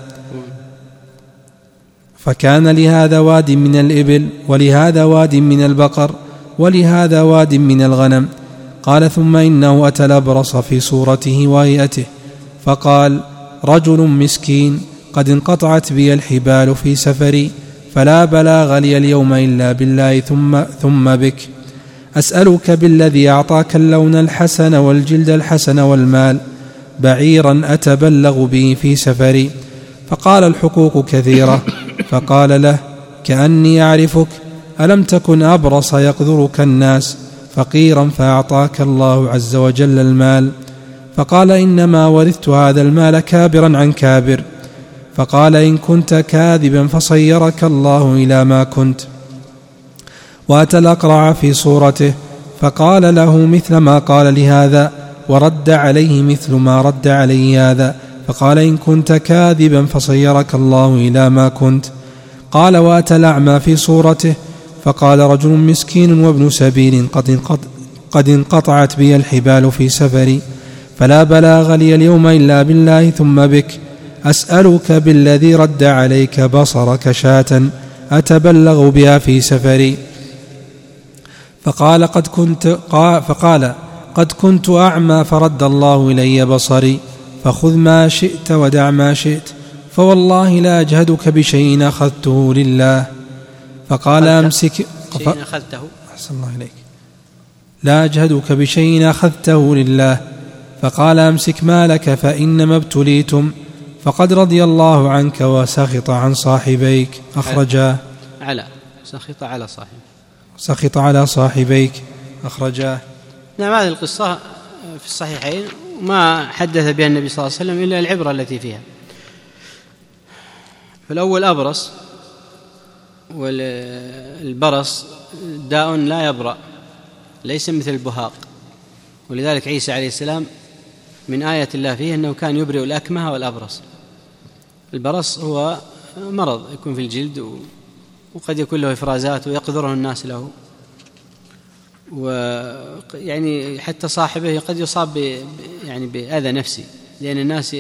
فكان لهذا واد من الإبل ولهذا واد من البقر ولهذا واد من الغنم. قال: ثم إنه أتى الأبرص في صورته وهيئته فقال: رجل مسكين قد انقطعت بي الحبال في سفري، فلا بلاغ لي اليوم إلا بالله ثم, ثم بك، أسألك بالذي أعطاك اللون الحسن والجلد الحسن والمال بعيرا أتبلغ به في سفري. فقال: الحقوق كثيرة. فقال له: كأني أعرفك، ألم تكن أبرص يقذرك الناس فقيرا فأعطاك الله عز وجل المال؟ فقال: إنما ورثت هذا المال كابرا عن كابر. فقال: إن كنت كاذبا فصيرك الله إلى ما كنت. وأتى الأقرع في صورته فقال له مثل ما قال لهذا، ورد عليه مثل ما رد عليه هذا. فقال: إن كنت كاذبا فصيرك الله إلى ما كنت. قال: وأتى الأعمى في صورته فقال: رجل مسكين وابن سبيل قد انقطعت بي الحبال في سفري، فلا بلاغ لي اليوم إلا بالله ثم بك، أسألك بالذي رد عليك بصرك شاة أتبلغ بها في سفري. فقال: قد كنت فقال قد كنت أعمى فرد الله إلي بصري، فخذ ما شئت ودع ما شئت، فوالله لا أجهدك بشيء أخذته لله. فقال: أمسك شيء أخذته أحسن الله إليك لا أجهدك بشيء أخذته لله. فقال: أمسك مالك فإنما ابتليتم، فقد رضي الله عنك وسخط عن صاحبيك. أخرجاه على سخط على صاحبه سخط على صاحبيك أخرجاه. نعم. هذه القصة في الصحيحين ما حدث بها النبي صلى الله عليه وسلم إلا العبرة التي فيها. فالأول أبرص، والبرص داء لا يبرأ ليس مثل البهاق، ولذلك عيسى عليه السلام من آية الله فيه أنه كان يبرئ الأكمه والأبرص. البرص هو مرض يكون في الجلد وقد يكون له إفرازات ويقدره الناس له، ويعني حتى صاحبه قد يصاب يعني بأذى نفسي لأن الناس.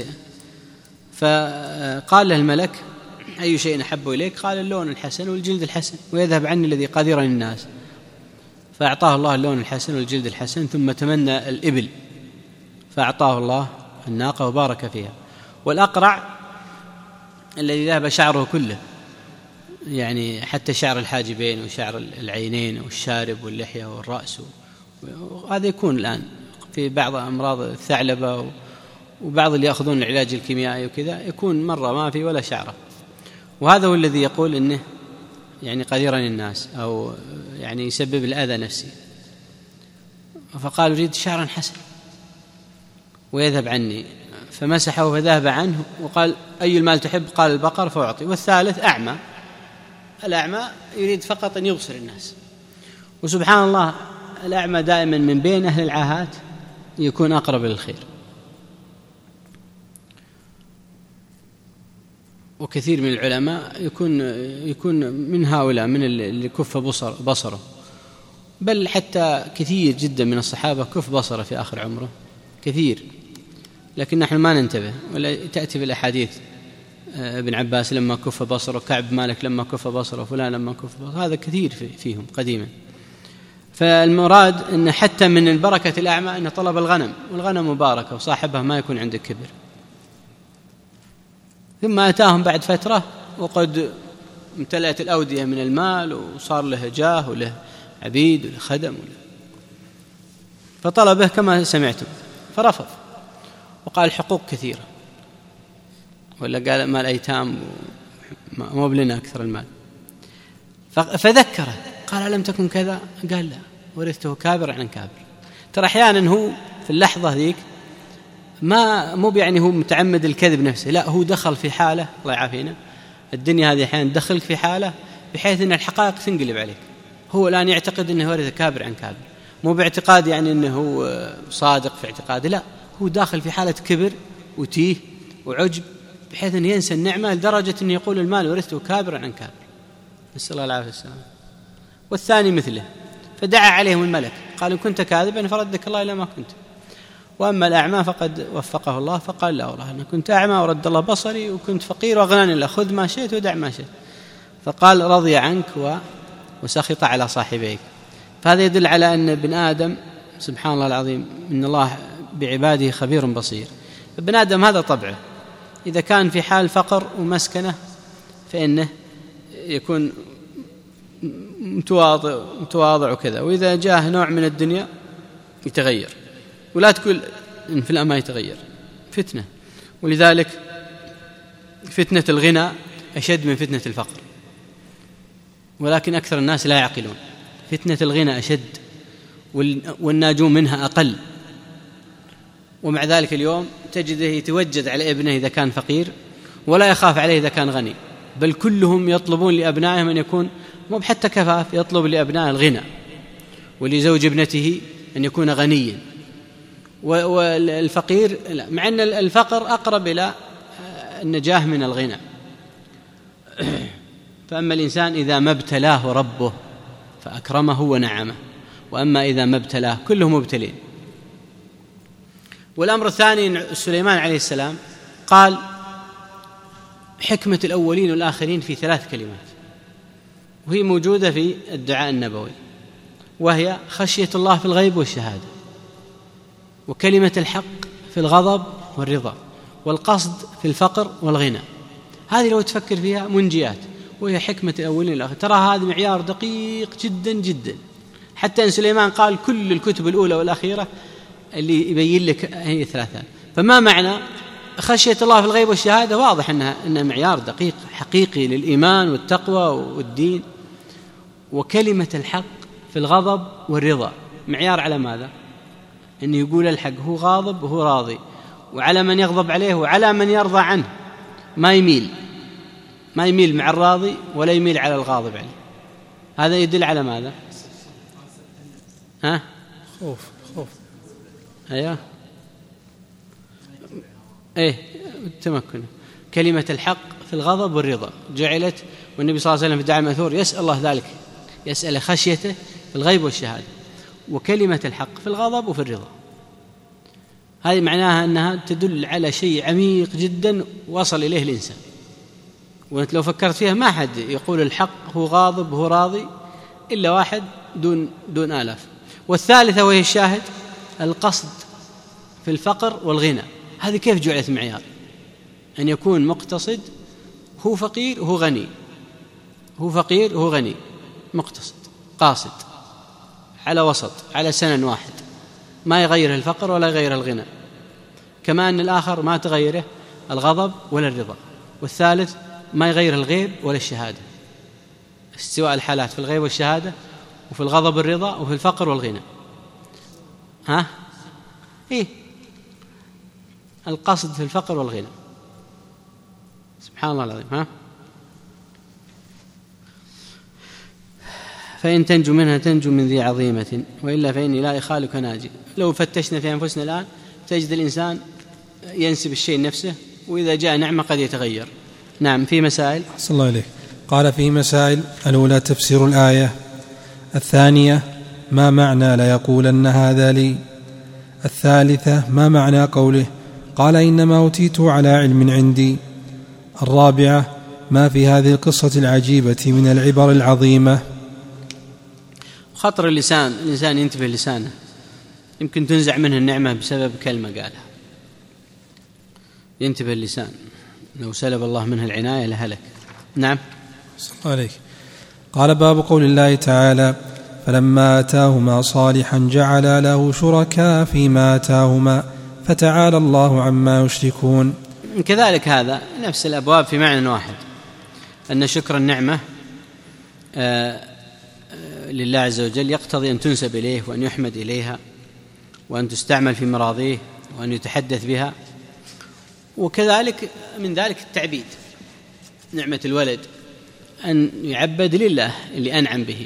فقال له الملك: أي شيء أحب إليك؟ قال: اللون الحسن والجلد الحسن ويذهب عني الذي قذرني الناس. فأعطاه الله اللون الحسن والجلد الحسن، ثم تمنى الإبل فأعطاه الله الناقة وبارك فيها. والأقرع الذي ذهب شعره كله، يعني حتى شعر الحاجبين وشعر العينين والشارب واللحية والرأس، وهذا يكون الآن في بعض أمراض الثعلبة وبعض اللي يأخذون العلاج الكيميائي وكذا، يكون مرة ما في ولا شعره. وهذا هو الذي يقول إنه يعني قديرا الناس أو يعني يسبب الأذى نفسي. فقال أريد شعرا حسن ويذهب عني، فمسحه فذهب عنه وقال أي المال تحب؟ قال البقر فأعطي. والثالث أعمى، الأعمى يريد فقط أن يبصر الناس. وسبحان الله الأعمى دائما من بين أهل العاهات يكون أقرب للخير. وكثير من العلماء يكون يكون من هؤلاء، من اللي كف بصر بصره، بل حتى كثير جدا من الصحابة كف بصره في آخر عمره كثير، لكن نحن ما ننتبه. ولا تأتي بالأحاديث ابن عباس لما كف بصره، كعب مالك لما كف بصره، فلان لما كف بصره، هذا كثير فيهم قديما. فالمراد أن حتى من البركة الأعمى أن طلب الغنم، والغنم مباركة وصاحبها ما يكون عنده كبر. ثم أتاهم بعد فترة وقد امتلأت الأودية من المال وصار له جاه وله عبيد وله خدم وله، فطلبه كما سمعتم فرفض وقال حقوق كثيرة، ولا قال مال أيتام مو بلنا أكثر المال. فذكره قال ألم تكن كذا؟ قال لا، ورثته كابر عن كابر. ترى أحيانا هو في اللحظة ذيك ما مو يعني هو متعمد الكذب نفسه، لا، هو دخل في حالة، الله يعافينا الدنيا هذه أحيانا دخلك في حالة بحيث أن الحقائق تنقلب عليك. هو الآن يعتقد أنه ورث كابر عن كابر، مو باعتقاد يعني أنه صادق في اعتقاده، لا، هو داخل في حالة كبر وتيه وعجب بحيث أن ينسى النعمة لدرجة أن يقول المال ورثته كابر عن كابر، نسأل الله العافية والسلام. والثاني مثله، فدعا عليهم الملك قال إن كنت كاذبا فردك الله إلى ما كنت. وأما الأعمى فقد وفقه الله فقال لا والله أنا كنت أعمى ورد الله بصري وكنت فقير وأغناني الله، خذ ما شئت ودع ما شئت. فقال رضي عنك وسخط على صاحبيك. فهذا يدل على أن ابن آدم سبحان الله العظيم إن الله بعباده خبير بصير. ابن آدم هذا طبعه، إذا كان في حال فقر ومسكنة فإنه يكون متواضع متواضع وكذا، وإذا جاء نوع من الدنيا يتغير. ولا تقول إن في الأمة يتغير، فتنة. ولذلك فتنة الغنى أشد من فتنة الفقر، ولكن أكثر الناس لا يعقلون. فتنة الغنى أشد والناجو منها أقل، ومع ذلك اليوم تجده يتوجد على ابنه إذا كان فقير ولا يخاف عليه إذا كان غني، بل كلهم يطلبون لأبنائهم أن يكون مو حتى كفاف، يطلب لأبناء الغنى، ولزوج ابنته أن يكون غنيا. والفقير لا، مع أن الفقر أقرب إلى النجاح من الغنى. فأما الإنسان إذا ما ابتلاه ربه فأكرمه ونعمه، وأما إذا ما ابتلاه، كله مبتلين. والأمر الثاني سليمان عليه السلام قال حكمة الأولين والآخرين في ثلاث كلمات، وهي موجودة في الدعاء النبوي، وهي خشية الله في الغيب والشهادة، وكلمة الحق في الغضب والرضا، والقصد في الفقر والغنى. هذه لو تفكر فيها منجيات، وهي حكمة الأولين والآخرين. ترى هذا معيار دقيق جدا جدا، حتى أن سليمان قال كل الكتب الأولى والأخيرة اللي يبين لك هي ثلاثة. فما معنى خشية الله في الغيب والشهادة؟ واضح أنها إنها معيار دقيق حقيقي للإيمان والتقوى والدين. وكلمة الحق في الغضب والرضا معيار على ماذا؟ أنه يقول الحق، هو غاضب وهو راضي، وعلى من يغضب عليه وعلى من يرضى عنه، ما يميل ما يميل مع الراضي ولا يميل على الغاضب عليه. هذا يدل على ماذا؟ ها؟ خوف خوف أيوه إيه التمكن. كلمة الحق في الغضب والرضا جعلت، والنبي صلى الله عليه وسلم في الدعاء المأثور يسأل الله ذلك، يسأل خشيته في الغيب والشهادة، وكلمة الحق في الغضب وفي الرضا. هذه معناها أنها تدل على شيء عميق جدا وصل إليه الإنسان. وأنت لو فكرت فيها ما حد يقول الحق هو غاضب وهو راضي إلا واحد دون دون آلاف. والثالثة وهي الشاهد القصد في الفقر والغنى. هذه كيف جعلت معيار؟ أن يكون مقتصد هو فقير وهو غني، هو فقير وهو غني، مقتصد قاصد على وسط على سنن واحد، ما يغير الفقر ولا يغير الغنى. كما أن الآخر ما تغيره الغضب ولا الرضا، والثالث ما يغير الغيب ولا الشهادة. استواء الحالات في الغيب والشهادة، وفي الغضب والرضا، وفي الفقر والغنى. ها إيه القصد في الفقر والغنى. سبحان الله العظيم. ها فإن تنجو منها تنجو من ذي عظيمة، وإلا فإني لا إخالك ناجي. لو فتشنا في أنفسنا الآن تجد الإنسان ينسب الشيء لنفسه، وإذا جاء نعمة قد يتغير. نعم. في مسائل. أحسن الله إليك. قال في مسائل: الأولى تفسير الآية، الثانية ما معنى ليقولن هذا لي، الثالثة ما معنى قوله قال إنما أوتيته على علم عندي، الرابعة ما في هذه القصة العجيبة من العبر العظيمة. خطر اللسان، الإنسان ينتبه لسانه، يمكن تنزع منه النعمة بسبب كلمة قالها. ينتبه اللسان، لو سلب الله منه العناية لهلك. نعم. صلى الله عليك. قال: باب قول الله تعالى: فلما آتاهما صالحا جعل له شركاء فيما آتاهما فتعالى الله عما يشركون. كذلك هذا نفس الأبواب في معنى واحد، أن شكر النعمة آه لله عز وجل يقتضي أن تنسب إليه، وأن يحمد إليها، وأن تستعمل في مراضيه، وأن يتحدث بها. وكذلك من ذلك التعبيد، نعمة الولد أن يعبد لله اللي أنعم به.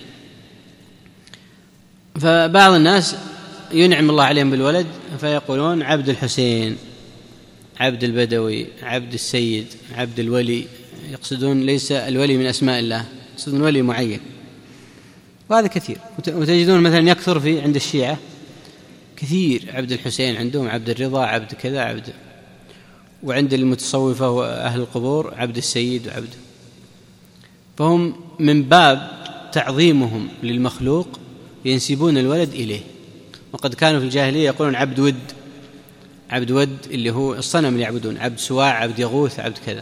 فبعض الناس ينعم الله عليهم بالولد فيقولون عبد الحسين، عبد البدوي، عبد السيد، عبد الولي، يقصدون ليس الولي من أسماء الله، يقصدون ولي معين. وهذا كثير، وتجدون مثلا يكثر في عند الشيعة كثير عبد الحسين، عندهم عبد الرضا، عبد كذا، عبد. وعند المتصوفة وأهل القبور عبد السيد وعبد. فهم من باب تعظيمهم للمخلوق ينسبون الولد إليه. وقد كانوا في الجاهلية يقولون عبد ود، عبد ود اللي هو الصنم اللي يعبدون، عبد سواع، عبد يغوث، عبد كذا.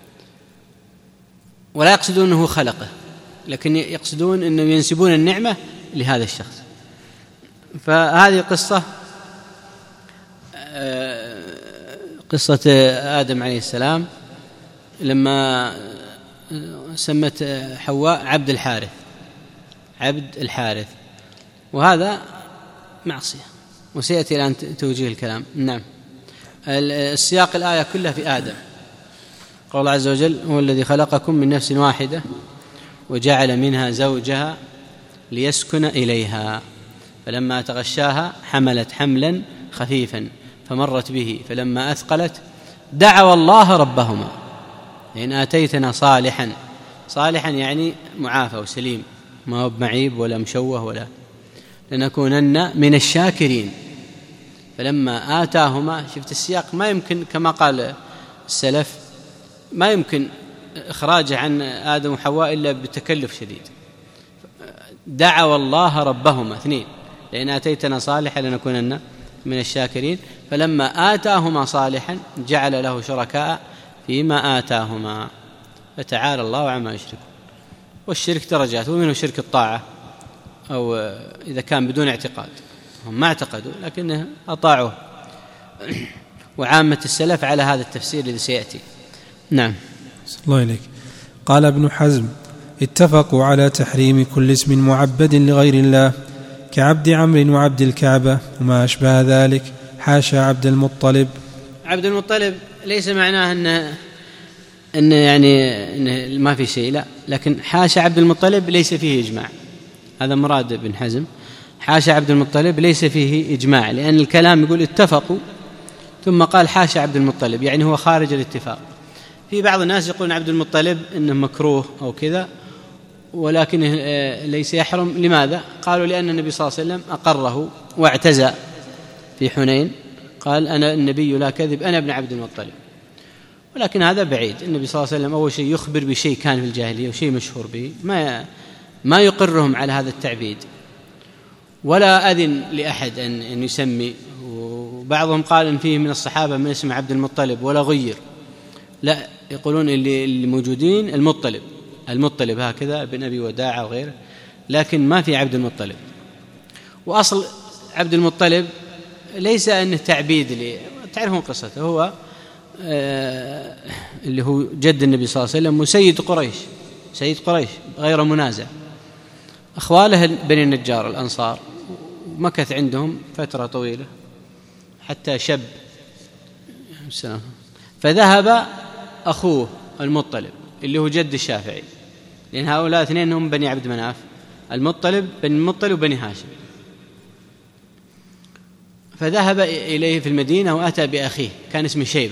ولا يقصدون أنه خلقه، لكن يقصدون أنه ينسبون النعمة لهذا الشخص. فهذه قصة قصة آدم عليه السلام لما سمت حواء عبد الحارث، عبد الحارث، وهذا معصية، وسيأتي الآن توجيه الكلام. نعم. السياق الآية كلها في آدم. قال الله عز وجل: هو الذي خلقكم من نفس واحدة وجعل منها زوجها ليسكن إليها فلما تغشاها حملت حملا خفيفا فمرت به فلما أثقلت دعوا الله ربهما إن آتيتنا صالحا، صالحا يعني معافى وسليم، ما هو بمعيب ولا مشوه، ولا لنكونن من الشاكرين. فلما آتاهما، شفت السياق ما يمكن كما قال السلف ما يمكن إخراجه عن آدم وحواء إلا بتكلف شديد. دعوا الله ربهما اثنين، لأن آتيتنا صالحا لنكونن من الشاكرين. فلما آتاهما صالحا جعل له شركاء فيما آتاهما فتعالى الله عما يشركون. والشرك درجات، ومنه شرك الطاعة، أو إذا كان بدون اعتقاد، هم ما اعتقدوا لكنه أطاعوه. وعامة السلف على هذا التفسير الذي سيأتي. نعم. صلى الله عليك. قال ابن حزم: اتفقوا على تحريم كل اسم معبد لغير الله كعبد عمرو وعبد الكعبة وما أشبه ذلك، حاشا عبد المطلب. عبد المطلب ليس معناه أنه أن يعني أنه ما في شيء، لا، لكن حاشا عبد المطلب ليس فيه إجماع، هذا مراد ابن حزم. حاشا عبد المطلب ليس فيه إجماع، لأن الكلام يقول اتفقوا ثم قال حاشا عبد المطلب، يعني هو خارج الاتفاق. في بعض الناس يقولون عبد المطلب إنه مكروه أو كذا، ولكن ليس يحرم. لماذا؟ قالوا لأن النبي صلى الله عليه وسلم أقره واعتزى في حنين، قال أنا النبي لا كذب، أنا ابن عبد المطلب. ولكن هذا بعيد. النبي صلى الله عليه وسلم أول شيء يخبر بشيء كان في الجاهلية وشيء مشهور به، ما ما يقرهم على هذا التعبيد، ولا أذن لأحد أن يسمي، بعضهم قال إن فيه من الصحابة من اسم عبد المطلب ولا غير، لا، يقولون اللي الموجودين المطلب المطلب هكذا بن أبي وداعة وغيره، لكن ما في عبد المطلب. وأصل عبد المطلب ليس أنه تعبيد لي، تعرفون قصته، هو آه اللي هو جد النبي صلى الله عليه وسلم وسيد قريش، سيد قريش غير منازع، أخواله بني النجار الأنصار، مكث عندهم فترة طويلة حتى شب، فذهب أخوه المطلب اللي هو جد الشافعي، لأن هؤلاء اثنين هم بني عبد مناف، المطلب بن المطلب وبني هاشم، فذهب إليه في المدينة وأتى بأخيه كان اسمه شيبة،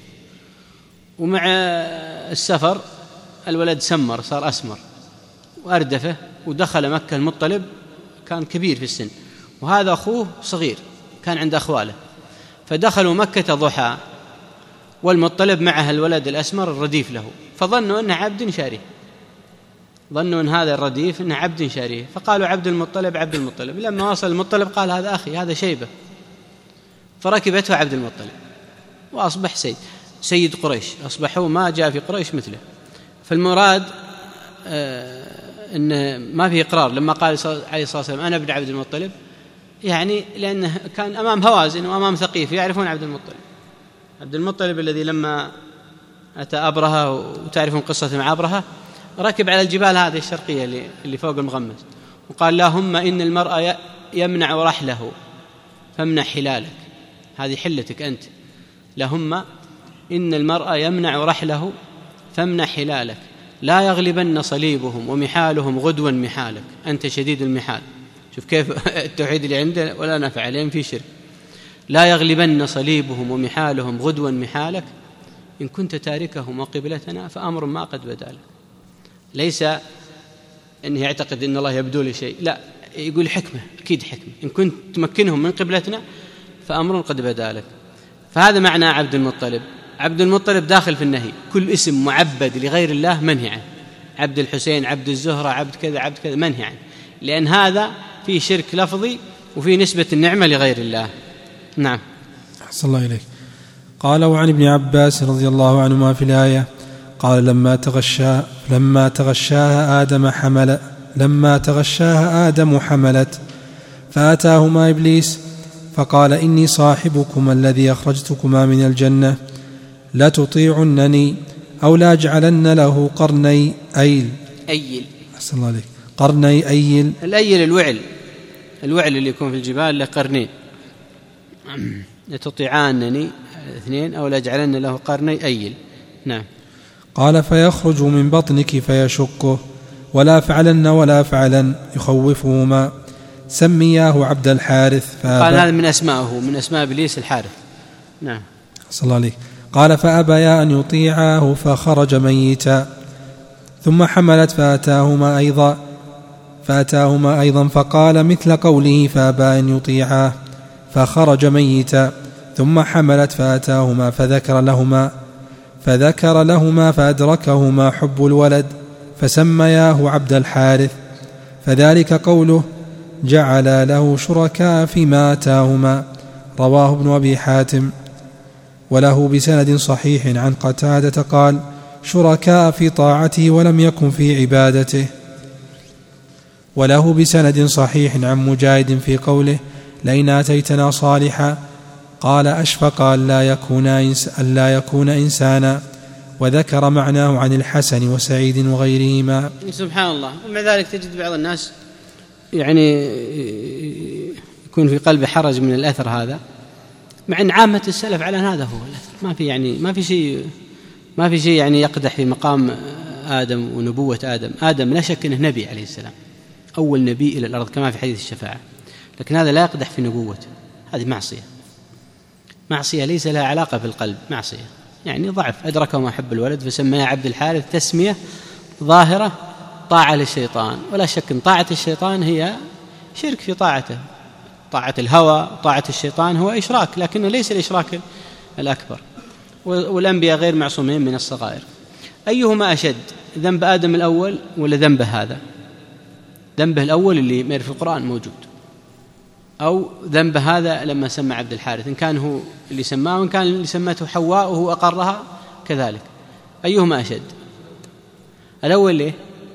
ومع السفر الولد سمر صار أسمر وأردفه، ودخل مكة المطلب كان كبير في السن، وهذا أخوه صغير كان عند أخواله، فدخلوا مكة ضحى والمطلب معه الولد الأسمر الرديف له، فظنوا أنه عبد شاريه، ظنوا أن هذا الرديف أنه عبد شاريه، فقالوا عبد المطلب عبد المطلب. لما وصل المطلب قال هذا أخي هذا شيبة، فركبته عبد المطلب وأصبح سيد سيد قريش، أصبحوا ما جاء في قريش مثله. فالمراد آه أنه ما في إقرار لما قال عليه الصلاة والسلام أنا ابن عبد المطلب، يعني لأنه كان أمام هوازن وأمام ثقيف يعرفون عبد المطلب. عبد المطلب الذي لما أتى أبرهة، وتعرفون قصة مع أبرهة، ركب على الجبال هذه الشرقية اللي فوق المغمس وقال اللهم إن المرأة يمنع رحله فامنع حلالك، هذه حلتك أنت، اللهم إن المرأة يمنع رحله فامنع حلالك، لا يغلبن صليبهم ومحالهم غدوا محالك، أنت شديد المحال. شوف كيف التوحيد اللي عنده ولا نفع عليهم في شرك. لا يغلبن صليبهم ومحالهم غدوا محالك، إن كنت تاركهم وقبلتنا فأمر ما قد بدا لك. ليس أنه يعتقد أن الله يبدو لي شيء، لا، يقول حكمة، أكيد حكمة، إن كنت تمكنهم من قبلتنا فأمر قد بدا لك. فهذا معنى عبد المطلب. عبد المطلب داخل في النهي، كل اسم معبد لغير الله منهي عنه، عبد الحسين، عبد الزهرة، عبد كذا، عبد كذا، منهي عنه، لأن هذا فيه شرك لفظي وفيه نسبة النعمة لغير الله. نعم. أحسن الله إليك. قال وعن ابن عباس رضي الله عنهما في الآية قال لما تغشى لما تغشاها آدم حمل لما تغشاها آدم حملت فأتاهما إبليس فقال إني صاحبكما الذي أخرجتكما من الجنة لتطيعنني أو لا أجعلن له قرني أيل أيل أحسن الله عليك قرني أيل الأيل الوعل الوعل اللي يكون في الجبال له قرنين، لتطيعانني اثنين أو لا أجعلن له قرني أيل. نعم. قال فيخرج من بطنك فيشقه ولا فعلن ولا فعلن يخوفهما سمياه عبد الحارث قال هذا من أسمائه من أسماء إبليس الحارث. نعم. صلى الله عليه. قال فأبيا أن يطيعاه فخرج ميتا ثم حملت فأتاهما أيضا فأتاهما أيضا فقال مثل قوله فأبى أن يطيعاه فخرج ميتا ثم حملت فأتاهما فذكر لهما فذكر لهما فأدركهما حب الولد فسمياه عبد الحارث، فذلك قوله جعل له شركاء فيما آتاهما. رواه ابن أبي حاتم وله بسند صحيح عن قتادة قال شركاء في طاعته ولم يكن في عبادته. وله بسند صحيح عن مجاهد في قوله لئن آتيتنا صالحا قال أشفق ألا يكون, إنس ألا يكون إنسانا، وذكر معناه عن الحسن وسعيد وغيرهما. سبحان الله. ومع ذلك تجد بعض الناس يعني يكون في قلبه حرج من الأثر هذا، مع أن عامة السلف على هذا هو الأثر، ما في يعني ما في شيء ما في شيء يعني يقدح في مقام آدم ونبوة آدم. آدم لا شك أنه نبي عليه السلام، أول نبي إلى الأرض كما في حديث الشفاعة، لكن هذا لا يقدح في نبوته، هذه معصية معصية ليس لها علاقة بالقلب، معصية يعني ضعف. أدركه ما حب الولد فسماه عبد الحارث، تسمية ظاهرة طاعة للشيطان، ولا شك أن طاعة الشيطان هي شرك في طاعته. طاعة الهوى طاعة الشيطان هو إشراك، لكنه ليس الإشراك الأكبر، والأنبياء غير معصومين من الصغائر. أيهما أشد، ذنب آدم الأول ولا ذنبه هذا؟ ذنبه الأول اللي في القرآن موجود، أو ذنب هذا لما سمى عبد الحارث، إن كان هو اللي سماه وإن كان اللي سمته حواء وهو أقرها كذلك، أيهما أشد؟ الأول ليه؟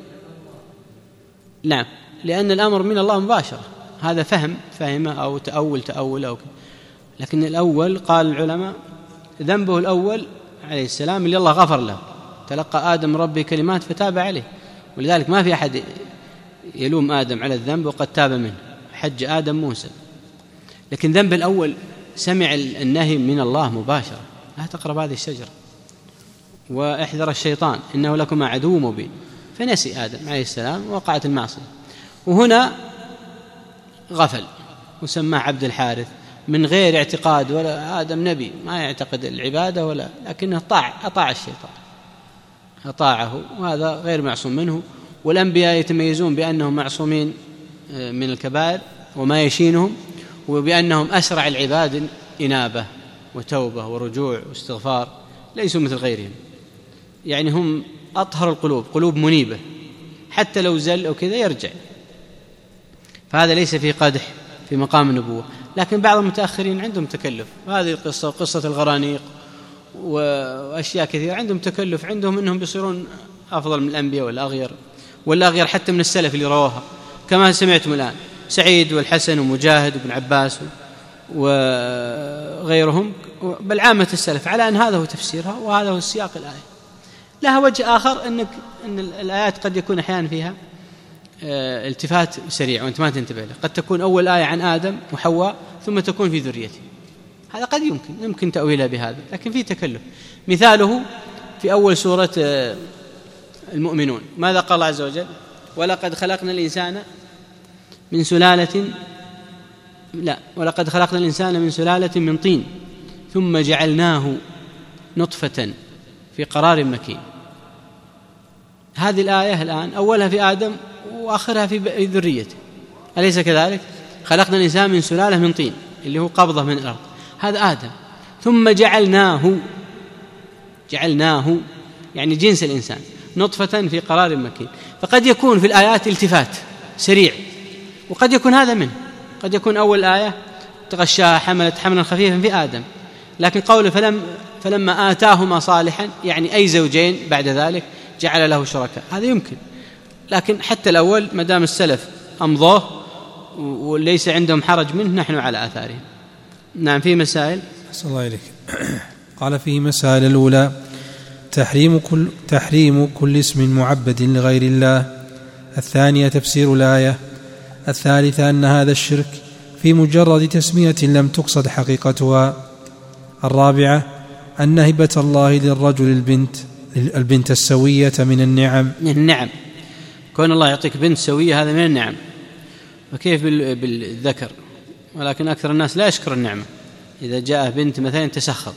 نعم، لأن الأمر من الله مباشرة، هذا فهم فهمه أو تأول تأول أو كذا. لكن الأول قال العلماء ذنبه الأول عليه السلام اللي الله غفر له، تلقى آدم ربي كلمات فتاب عليه، ولذلك ما في أحد يلوم آدم على الذنب وقد تاب منه، حج آدم موسى. لكن ذنب الأول سمع النهي من الله مباشرة، لا تقرب هذه الشجرة واحذر الشيطان إنه لكما عدو مبين، فنسي آدم عليه السلام ووقعت المعصية. وهنا غفل وسماه عبد الحارث من غير اعتقاد، ولا آدم نبي ما يعتقد العبادة ولا، لكنه طاع أطاع الشيطان أطاعه، وهذا غير معصوم منه. والأنبياء يتميزون بأنهم معصومين من الكبائر وما يشينهم، وبأنهم أسرع العباد إنابة وتوبة ورجوع واستغفار، ليسوا مثل غيرهم، يعني هم أطهر القلوب، قلوب منيبة، حتى لو زل أو كذا يرجع، فهذا ليس في قدح في مقام النبوة. لكن بعض المتأخرين عندهم تكلف، هذه القصة قصة الغرانيق وأشياء كثيرة عندهم تكلف، عندهم أنهم بيصيرون أفضل من الأنبياء والأغير والأغير حتى من السلف اللي رواها، كما سمعتم الآن سعيد والحسن ومجاهد وابن عباس وغيرهم، بل عامة السلف على أن هذا هو تفسيرها وهذا هو السياق الآية. لها وجه آخر أنك أن الآيات قد يكون أحيانا فيها التفات سريع وأنت ما تنتبه له، قد تكون أول آية عن آدم وحواء ثم تكون في ذريته، هذا قد يمكن يمكن تأويله بهذا، لكن فيه تكلف. مثاله في أول سورة المؤمنون، ماذا قال الله عز وجل؟ ولقد خلقنا الإنسان من سلالة لا ولقد خلقنا الإنسان من سلالة من طين ثم جعلناه نطفة في قرار مكين. هذه الآية الآن أولها في آدم وآخرها في ذريته، أليس كذلك؟ خلقنا الإنسان من سلالة من طين اللي هو قبضة من الأرض، هذا آدم، ثم جعلناه جعلناه يعني جنس الإنسان نطفة في قرار مكين. فقد يكون في الآيات التفات سريع، وقد يكون هذا منه، قد يكون أول آية تغشاها حملت حملا خفيفا في آدم، لكن قوله فلم فلما آتاهما صالحا يعني أي زوجين بعد ذلك جعل له شركاء، هذا يمكن. لكن حتى الأول مدام السلف أمضوه وليس عندهم حرج منه، نحن على آثارهم. نعم، في مسائل. صلى الله عليك. قال فيه مسائل: الأولى تحريم كل, تحريم كل اسم معبد لغير الله. الثانية تفسير الآية. الثالثة أن هذا الشرك في مجرد تسمية لم تقصد حقيقتها. الرابعة أن هبة الله للرجل البنت البنت السوية من النعم. من النعم، كون الله يعطيك بنت سوية هذا من النعم، وكيف بالذكر؟ ولكن أكثر الناس لا يشكر النعمة، إذا جاء بنت مثلا تسخط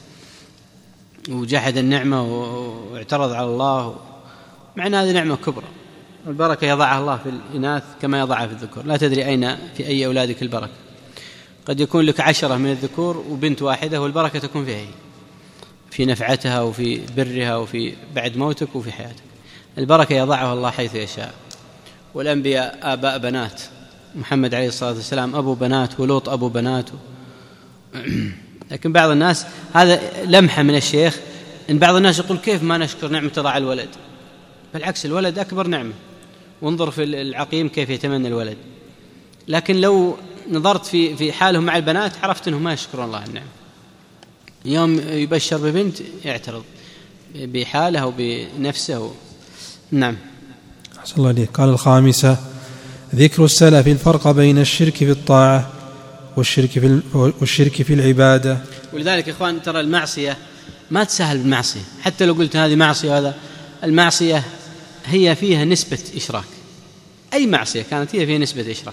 وجحد النعمة واعترض على الله، معنى هذه نعمة كبرى. البركة يضعها الله في الإناث كما يضعها في الذكور، لا تدري أين في أي أولادك البركة، قد يكون لك عشرة من الذكور وبنت واحدة والبركة تكون فيها، في نفعتها وفي برها وفي بعد موتك وفي حياتك. البركة يضعها الله حيث يشاء. والأنبياء آباء بنات، محمد عليه الصلاة والسلام أبو بنات، ولوط أبو بنات. لكن بعض الناس، هذا لمحة من الشيخ، إن بعض الناس يقول كيف ما نشكر نعمة ضاع الولد؟ بالعكس، الولد أكبر نعمة، وانظر في العقيم كيف يتمنى الولد. لكن لو نظرت في في حالهم مع البنات عرفت أنهم ما يشكرون الله النعمة. يوم يبشر ببنت يعترض بحاله وبنفسه. نعم. أحسن الله عليك. قال الخامسة ذكر السلف الفرق بين الشرك في الطاعة والشرك في والشرك في العبادة. ولذلك يا إخوان ترى المعصية ما تسهل بالمعصية، حتى لو قلت هذه معصية هذا، المعصية هي فيها نسبة إشراك، أي معصية كانت هي فيها نسبة إشراك،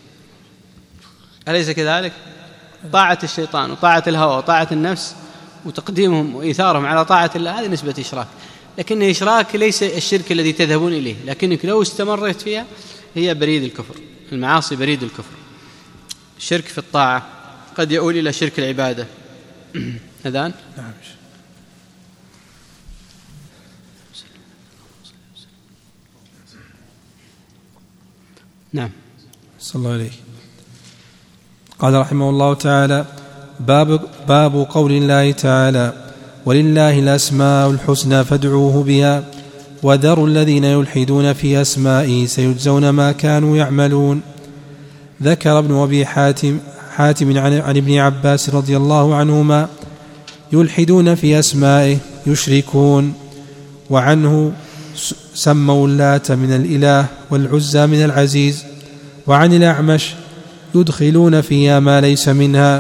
أليس كذلك؟ طاعة الشيطان وطاعة الهوى وطاعة النفس وتقديمهم وإيثارهم على طاعة الله، هذه نسبة إشراك. لكن إشراك ليس الشرك الذي تذهبون إليه، لكنك لو استمرت فيها هي بريد الكفر. المعاصي بريد الكفر. الشرك في الطاعة قد يؤول إلى شرك العبادة. أذان؟ نعم. نعم. صلى الله عليه. قال رحمه الله تعالى: باب, باب قول الله تعالى: ولله الأسماء الحسنى فادعوه بها وذروا الذين يلحدون في أسمائه سيجزون ما كانوا يعملون. ذكر ابن أبي حاتم, حاتم عن, عن ابن عباس رضي الله عنهما: يلحدون في أسمائه يشركون. وعنه: سموا اللات من الإله والعزى من العزيز. وعن الأعمش: يدخلون فيها ما ليس منها.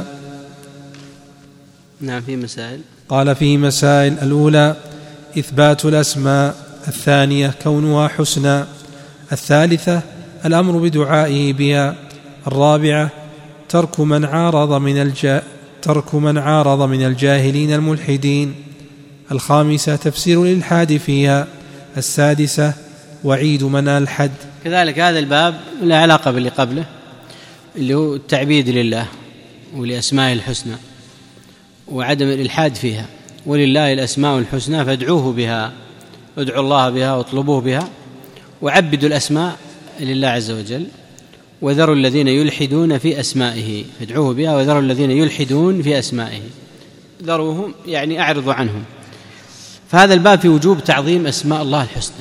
نعم. في مسائل. قال: فيه مسائل: الأولى إثبات الأسماء، الثانية كونها حسنى، الثالثة الأمر بدعائه بها، الرابعة ترك من عارض من الجا ترك من عارض من الجاهلين الملحدين، الخامسة تفسير الإلحاد فيها، السادسة وعيد من ألحد. كذلك هذا الباب له علاقة باللي قبله، اللي هو التعبيد لله ولأسمائه الحسنى وعدم الإلحاد فيها. ولله الأسماء الحسنى فادعوه بها، ادعوا الله بها واطلبوه بها، وعبدوا الأسماء لله عز وجل. وذروا الذين يلحدون في أسمائه، فادعوه بها وذروا الذين يلحدون في أسمائه. ذروهم يعني أعرضوا عنهم. فهذا الباب في وجوب تعظيم أسماء الله الحسنى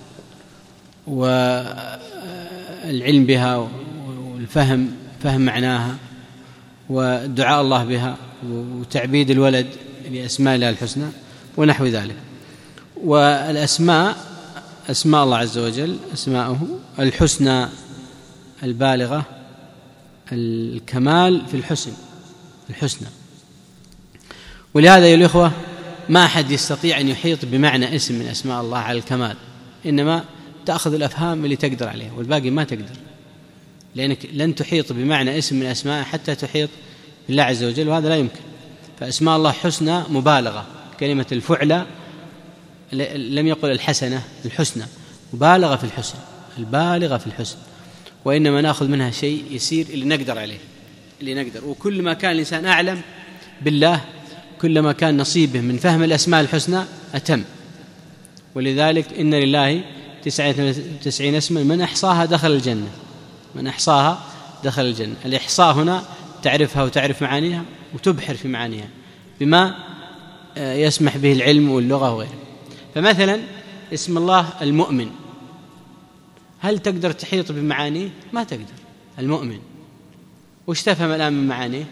والعلم بها والفهم فهم معناها ودعاء الله بها وتعبيد الولد لأسماء الله الحسنى ونحو ذلك. والأسماء أسماء الله عز وجل أسماءه الحسنى البالغة الكمال في الحسن الحسنى. ولهذا يا الإخوة ما أحد يستطيع أن يحيط بمعنى اسم من أسماء الله على الكمال، إنما تأخذ الأفهام اللي تقدر عليها والباقي ما تقدر، لأنك لن تحيط بمعنى اسم من أسماء حتى تحيط بالله عز وجل، وهذا لا يمكن. فأسماء الله حسنى مبالغة، كلمة الفعلى لم يقل الحسنة، الحسنى مبالغة في الحسن، البالغة في الحسن، وإنما نأخذ منها شيء يسير اللي نقدر عليه اللي نقدر. وكل ما كان الإنسان أعلم بالله كلما كان نصيبه من فهم الأسماء الحسنى أتم. ولذلك إن لله تسعة وتسعين اسما من أحصاها دخل الجنة، من أحصاها دخل الجنة. الإحصاء هنا تعرفها وتعرف معانيها وتبحر في معانيها بما يسمح به العلم واللغة وغيره. فمثلا اسم الله المؤمن، هل تقدر تحيط بمعانيه؟ ما تقدر. المؤمن وش تفهم الآن من معانيه؟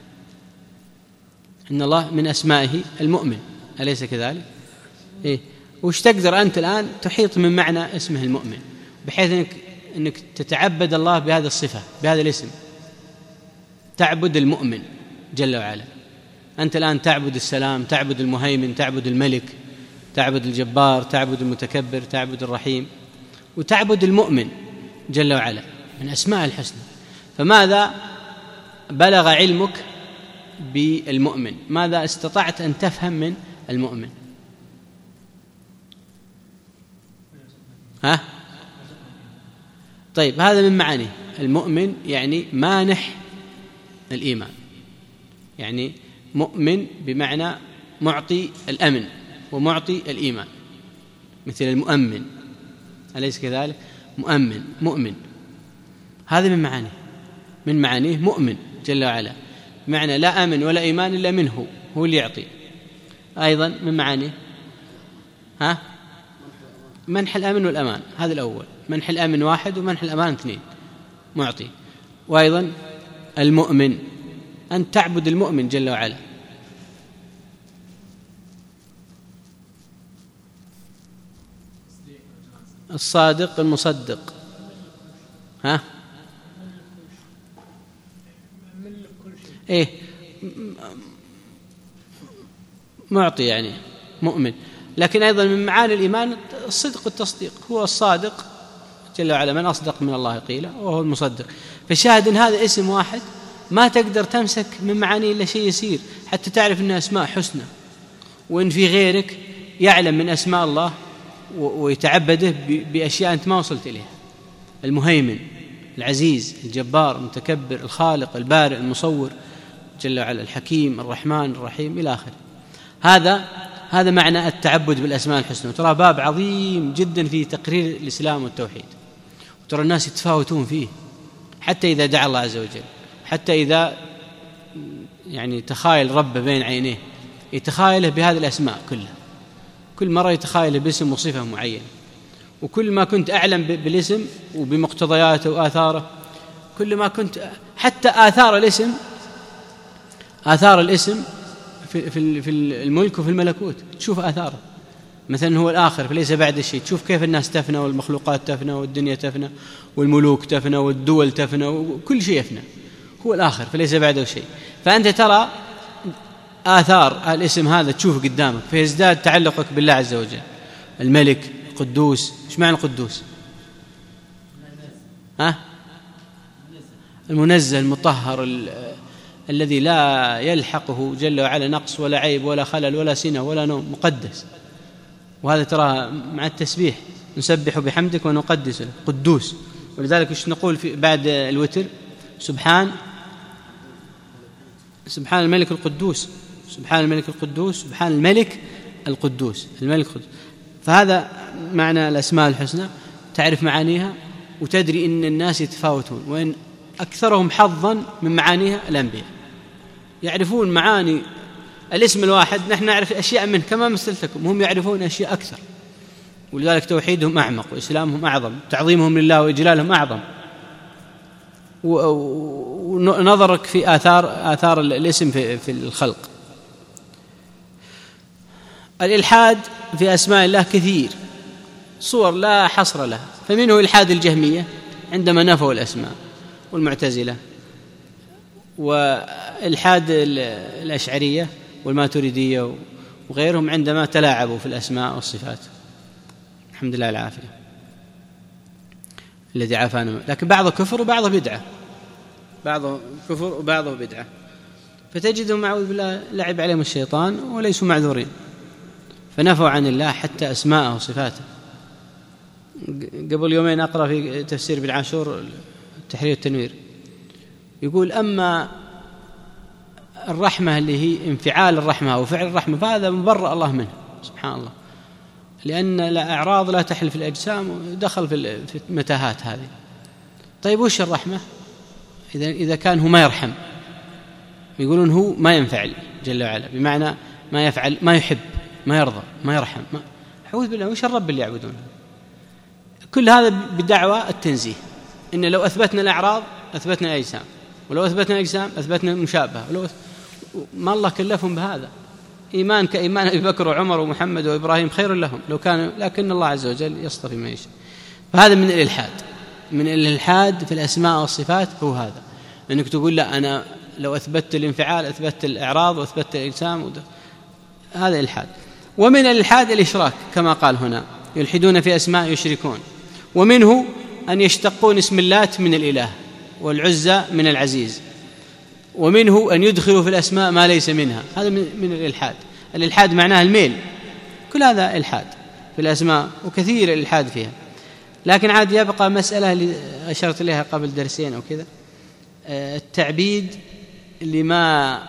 إن الله من أسمائه المؤمن، أليس كذلك؟ إيه؟ وش تقدر أنت الآن تحيط من معنى اسمه المؤمن بحيث إنك, إنك تتعبد الله بهذه الصفة بهذا الاسم، تعبد المؤمن جل وعلا. أنت الآن تعبد السلام، تعبد المهيمن، تعبد الملك، تعبد الجبار، تعبد المتكبر، تعبد الرحيم، وتعبد المؤمن جل وعلا من أسماء الحسنى. فماذا بلغ علمك بالمؤمن؟ ماذا استطعت أن تفهم من المؤمن؟ ها؟ طيب هذا من معانيه. المؤمن يعني مانح الإيمان، يعني مؤمن بمعنى معطي الأمن ومعطي الإيمان، مثل المؤمن، أليس كذلك؟ مؤمن مؤمن، هذا من معانيه من معانيه مؤمن جل وعلا، معنى لا أمن ولا إيمان إلا منه، هو اللي يعطي. أيضا من معانيه ها منح الأمن والأمان، هذا الأول، منح الأمن واحد ومنح الأمان اثنين، معطي. وأيضا المؤمن أن تعبد المؤمن جل وعلا. الصادق المصدق، ها إيه معطي يعني مؤمن. لكن أيضا من معاني الإيمان الصدق والتصديق، هو الصادق جل وعلا، من أصدق من الله قيلا وهو المصدق. فالشاهد إن هذا اسم واحد ما تقدر تمسك من معانيه إلا شيء يسير حتى تعرف أنها أسماء حسنى، وإن في غيرك يعلم من أسماء الله ويتعبده بأشياء أنت ما وصلت إليها. المهيمن، العزيز، الجبار، المتكبر، الخالق، البارئ، المصور جل وعلا، الحكيم، الرحمن، الرحيم إلى آخره. هذا هذا معنى التعبد بالأسماء الحسنى. وترى باب عظيم جدا في تقرير الإسلام والتوحيد، وترى الناس يتفاوتون فيه حتى إذا دعا الله عز وجل، حتى إذا يعني تخايل رب بين عينيه يتخايله بهذه الأسماء كلها، كل مرة يتخايله باسم وصفة معينة، وكل ما كنت أعلم بالاسم وبمقتضياته وآثاره، كل ما كنت حتى آثار الاسم آثار الاسم في في الملك وفي الملكوت تشوف آثاره. مثلا هو الآخر فليس بعد شيء، تشوف كيف الناس تفنى والمخلوقات تفنى والدنيا تفنى والملوك تفنى والدول تفنى وكل شيء يفنى. هو الآخر فليس بعده شيء، فأنت ترى آثار الاسم هذا تشوف قدامك، فيزداد تعلقك بالله عز وجل. الملك، القدوس. إيش معنى القدوس؟ ها؟ المنزه المطهر ال... الذي لا يلحقه جل وعلا نقص ولا عيب ولا خلل ولا سنة ولا نوم، مقدس. وهذا ترى مع التسبيح نسبح بحمدك ونقدس له، قدوس. ولذلك ايش نقول في بعد الوتر؟ سبحان سبحان الملك القدوس، سبحان الملك القدوس، سبحان الملك القدوس، الملك القدوس. فهذا معنى الأسماء الحسنى، تعرف معانيها وتدري إن الناس يتفاوتون، وإن أكثرهم حظا من معانيها الأنبياء، يعرفون معاني الاسم الواحد، نحن نعرف أشياء منه كما مثلتكم، هم يعرفون أشياء أكثر. ولذلك توحيدهم أعمق وإسلامهم أعظم، تعظيمهم لله وإجلالهم أعظم. ونظرك في آثار آثار الاسم في, في الخلق. الإلحاد في أسماء الله كثير، صور لا حصر لها. فمنه إلحاد الجهمية عندما نفوا الأسماء، والمعتزلة، وإلحاد الأشعرية والماتريدية وغيرهم عندما تلاعبوا في الأسماء والصفات. الحمد لله العافية الذي عافانا. لكن بعضه كفر وبعضه بدعة، بعضه كفر وبعضه بدعة، فتجدهم معوذ بالله لعب عليهم الشيطان وليسوا معذورين، فنفوا عن الله حتى أسماءه وصفاته. قبل يومين أقرأ في تفسير ابن عاشور التحرير والتنوير، يقول أما الرحمة اللي هي انفعال الرحمة أو فعل الرحمة فهذا مبرأ الله منه سبحان الله، لأن الأعراض لا تحل في الأجسام، ودخل في المتاهات هذه. طيب وش الرحمة؟ إذا إذا كان هو ما يرحم، يقولون هو ما ينفعل جل وعلا، بمعنى ما يفعل، ما يحب، ما يرضى، ما يرحم، ما أعوذ بالله. وش الرب اللي يعبدونه؟ كل هذا بدعوى التنزيه، إن لو أثبتنا الأعراض أثبتنا الأجسام، ولو أثبتنا الأجسام أثبتنا المشابهة، ولو ما الله كلفهم بهذا. إيمان كإيمان أبي بكر وعمر ومحمد وإبراهيم خير لهم لو كانوا، لكن الله عز وجل يصطفي من يشاء. فهذا من الإلحاد، من الإلحاد في الأسماء والصفات هو هذا، أنك تقول لا أنا لو أثبت الانفعال أثبت الإعراض وأثبت الإجسام، هذا إلحاد. ومن الإلحاد الإشراك كما قال هنا، يلحدون في أسماء يشركون. ومنه أن يشتقون اسم اللات من الإله والعزى من العزيز. ومنه أن يدخلوا في الأسماء ما ليس منها، هذا من الإلحاد. الإلحاد معناه الميل، كل هذا إلحاد في الأسماء، وكثير الإلحاد فيها. لكن عاد يبقى مسألة اللي أشرت إليها قبل درسين أو كذا، التعبيد لما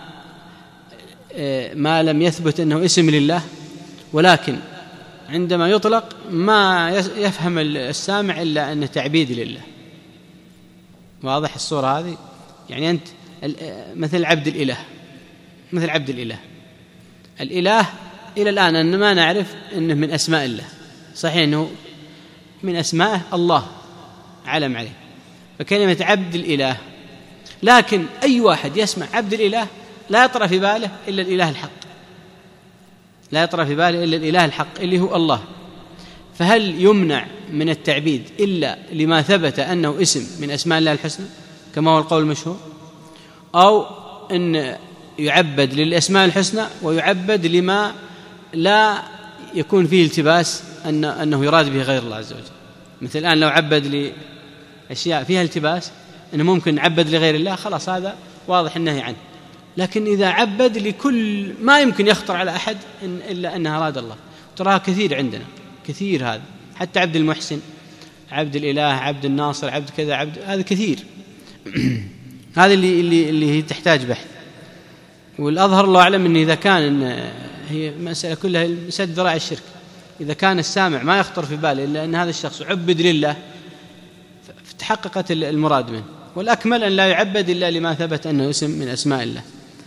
ما لم يثبت أنه اسم لله، ولكن عندما يطلق ما يفهم السامع إلا أنه تعبيد لله. واضح الصورة هذه؟ يعني أنت مثل عبد الإله، مثل عبد الإله الإله إلى الآن أن ما نعرف أنه من أسماء الله، صحيح أنه من أسماء الله علم عليه، فكلمة عبد الإله. لكن أي واحد يسمع عبد الإله لا يطرأ في باله إلا الإله الحق، لا يطرأ في باله إلا الإله الحق اللي هو الله. فهل يمنع من التعبيد إلا لما ثبت أنه اسم من أسماء الله الحسنى كما هو القول المشهور، أو أن يعبد للأسماء الحسنى ويعبد لما لا يكون فيه التباس أن أنه يراد به غير الله عز وجل؟ مثل الآن لو عبد لأشياء فيها التباس أنه ممكن نعبد لغير الله، خلاص هذا واضح النهي عنه. لكن إذا عبد لكل ما يمكن يخطر على أحد إن إلا أنها أراد الله، تراها كثير عندنا، كثير هذا، حتى عبد المحسن، عبد الإله، عبد الناصر، عبد كذا، عبد هذا كثير. هذا اللي اللي اللي هي تحتاج بحث. والأظهر الله أعلم أن إذا كان إن هي مسألة كلها سد ذراع الشرك، إذا كان السامع ما يخطر في باله إلا أن هذا الشخص عبد لله فتحققت المراد منه. والأكمل أن لا يعبد إلا لما ثبت أنه اسم من أسماء الله.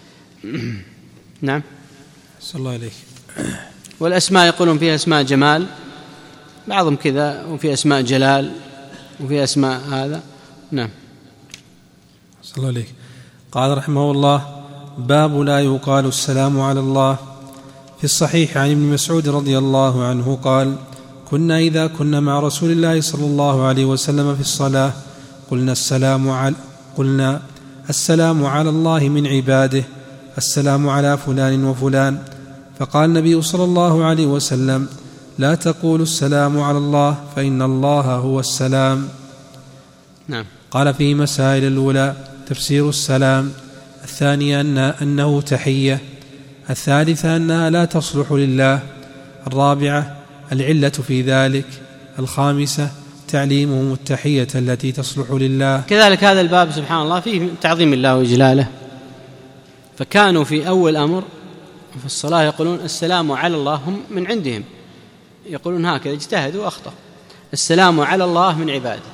نعم. صلى الله عليك. والأسماء يقولون فيها أسماء جمال، بعضهم كذا، وفي أسماء جلال، وفي أسماء هذا. نعم. صلى الله عليك. قال رحمه الله: باب لا يقال السلام على الله. في الصحيح عن ابن مسعود رضي الله عنه قال: كنا إذا كنا مع رسول الله صلى الله عليه وسلم في الصلاة قلنا السلام على قلنا السلام على الله من عباده، السلام على فلان وفلان. فقال النبي صلى الله عليه وسلم: لا تقولوا السلام على الله فإن الله هو السلام. نعم. قال: فيه مسائل: الأولى تفسير السلام، الثانية أن أنه تحية، الثالثة أنها لا تصلح لله، الرابعة العلة في ذلك، الخامسة تعليمهم التحية التي تصلح لله. كذلك هذا الباب سبحان الله فيه تعظيم الله وإجلاله، فكانوا في أول أمر في الصلاة يقولون السلام على الله، هم من عندهم يقولون هكذا، اجتهدوا وأخطأوا، السلام على الله من عباده.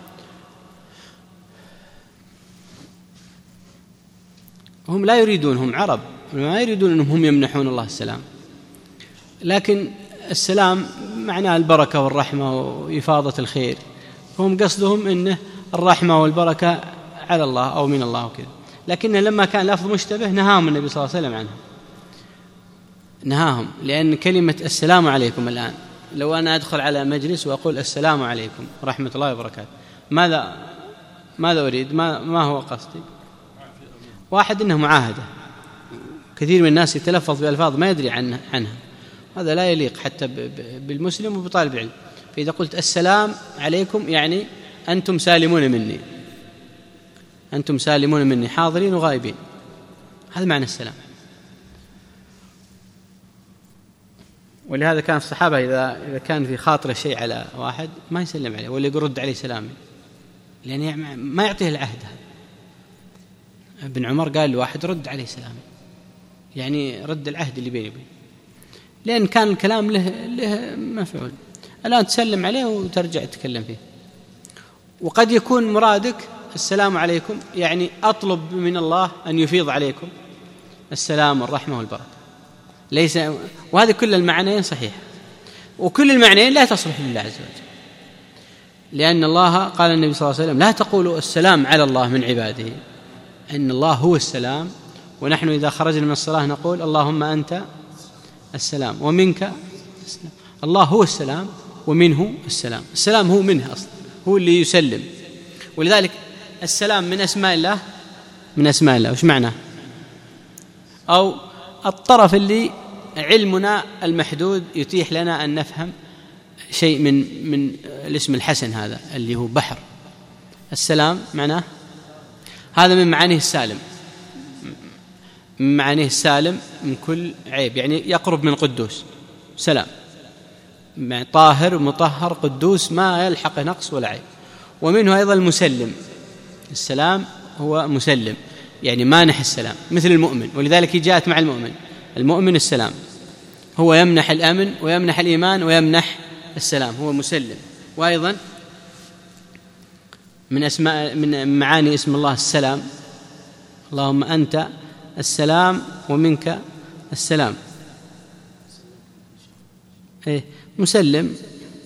هم لا يريدون، هم عرب ما يريدون أنهم هم يمنحون الله السلام، لكن السلام معناه البركة والرحمة وإفاضة الخير، هم قصدهم أنه الرحمة والبركة على الله أو من الله وكذا. لكن لما كان لفظ مشتبه نهاهم النبي صلى الله عليه وسلم عنه، نهاهم، لأن كلمة السلام عليكم الآن لو أنا أدخل على مجلس وأقول السلام عليكم ورحمة الله وبركاته، ماذا ماذا أريد؟ ما, ما هو قصدي؟ واحد إنه معاهدة، كثير من الناس يتلفظ بألفاظ ما يدري عنها, عنها. هذا لا يليق حتى بالمسلم وبطالب العلم. فإذا قلت السلام عليكم يعني أنتم سالمون مني، أنتم سالمون مني حاضرين وغائبين، هذا معنى السلام. ولهذا كان الصحابة إذا إذا كان في خاطر شيء على واحد ما يسلم عليه ولا يرد عليه سلامي، لأن ما يعطيه العهد. ابن عمر قال لواحد رد عليه سلامي، يعني رد العهد اللي بيني وبينه، لأن كان الكلام له له مفعول. الآن تسلم عليه وترجع تتكلم فيه. وقد يكون مرادك السلام عليكم يعني أطلب من الله أن يفيض عليكم السلام والرحمة والبركة، ليس. وهذه كل المعنيين صحيح، وكل المعنيين لا تصلح لله عز وجل، لأن الله قال النبي صلى الله عليه وسلم: لا تقولوا السلام على الله من عباده، إن الله هو السلام، ونحن إذا خرجنا من الصلاة نقول اللهم أنت السلام ومنك السلام. الله هو السلام ومنه السلام، السلام هو منه أصلا، هو اللي يسلم. ولذلك السلام من أسماء الله، من أسماء الله. وش معناه؟ أو الطرف اللي علمنا المحدود يتيح لنا أن نفهم شيء من من الاسم الحسن هذا اللي هو بحر. السلام معناه هذا من معانيه السالم، من معانيه السالم من كل عيب، يعني يقرب من قدوس، سلام طاهر مطهر قدوس ما يلحق نقص ولا عيب. ومنه أيضا المسلم، السلام هو مسلم يعني مانح السلام مثل المؤمن، ولذلك جاءت مع المؤمن. المؤمن السلام هو يمنح الأمن ويمنح الإيمان ويمنح السلام، هو مسلم. وأيضا من أسماء من معاني اسم الله السلام، اللهم أنت السلام ومنك السلام. إيه مسلم،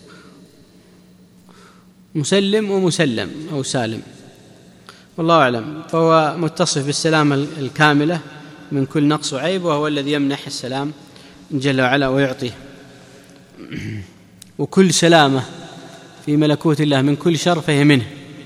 مسلم ومسلم أو سالم، والله أعلم. فهو متصف بالسلامة الكاملة من كل نقص وعيب، وهو الذي يمنح السلام جل وعلا ويعطيه. وكل سلامة في ملكوت الله من كل شر فهي منه.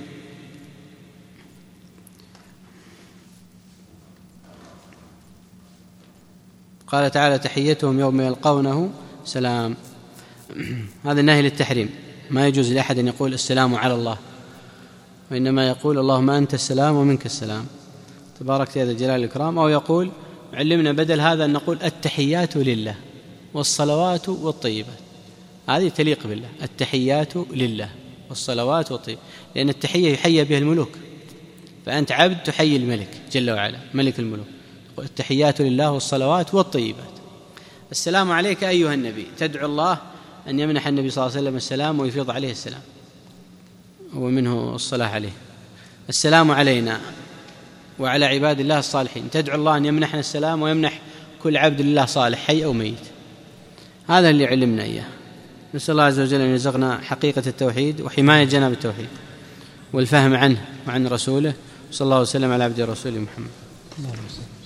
قال تعالى: تحيتهم يوم يلقونه سلام. هذا النهي للتحريم، ما يجوز لأحد أن يقول السلام على الله، وإنما يقول اللهم أنت السلام ومنك السلام تبارك يا ذا الجلال والإكرام. أو يقول علمنا بدل هذا أن نقول التحيات لله والصلوات والطيبات، هذه تليق بالله، التحيات لله والصلوات والطيبات، لأن التحية يحيى بها الملوك، فأنت عبد تحيي الملك جل وعلا ملك الملوك. التحيات لله والصلوات والطيبات. السلام عليك أيها النبي، تدعو الله أن يمنح النبي صلى الله عليه وسلم السلام ويفيض عليه السلام، ومنه الصلاة عليه. السلام علينا وعلى عباد الله الصالحين، تدعو الله أن يمنحنا السلام ويمنح كل عبد لله صالح حي أو ميت. هذا اللي علمنا إياه. نسأل الله عز وجل أن يرزقنا حقيقة التوحيد وحماية جناب التوحيد والفهم عنه وعن رسوله. صلى الله وسلم على عبد رسوله محمد.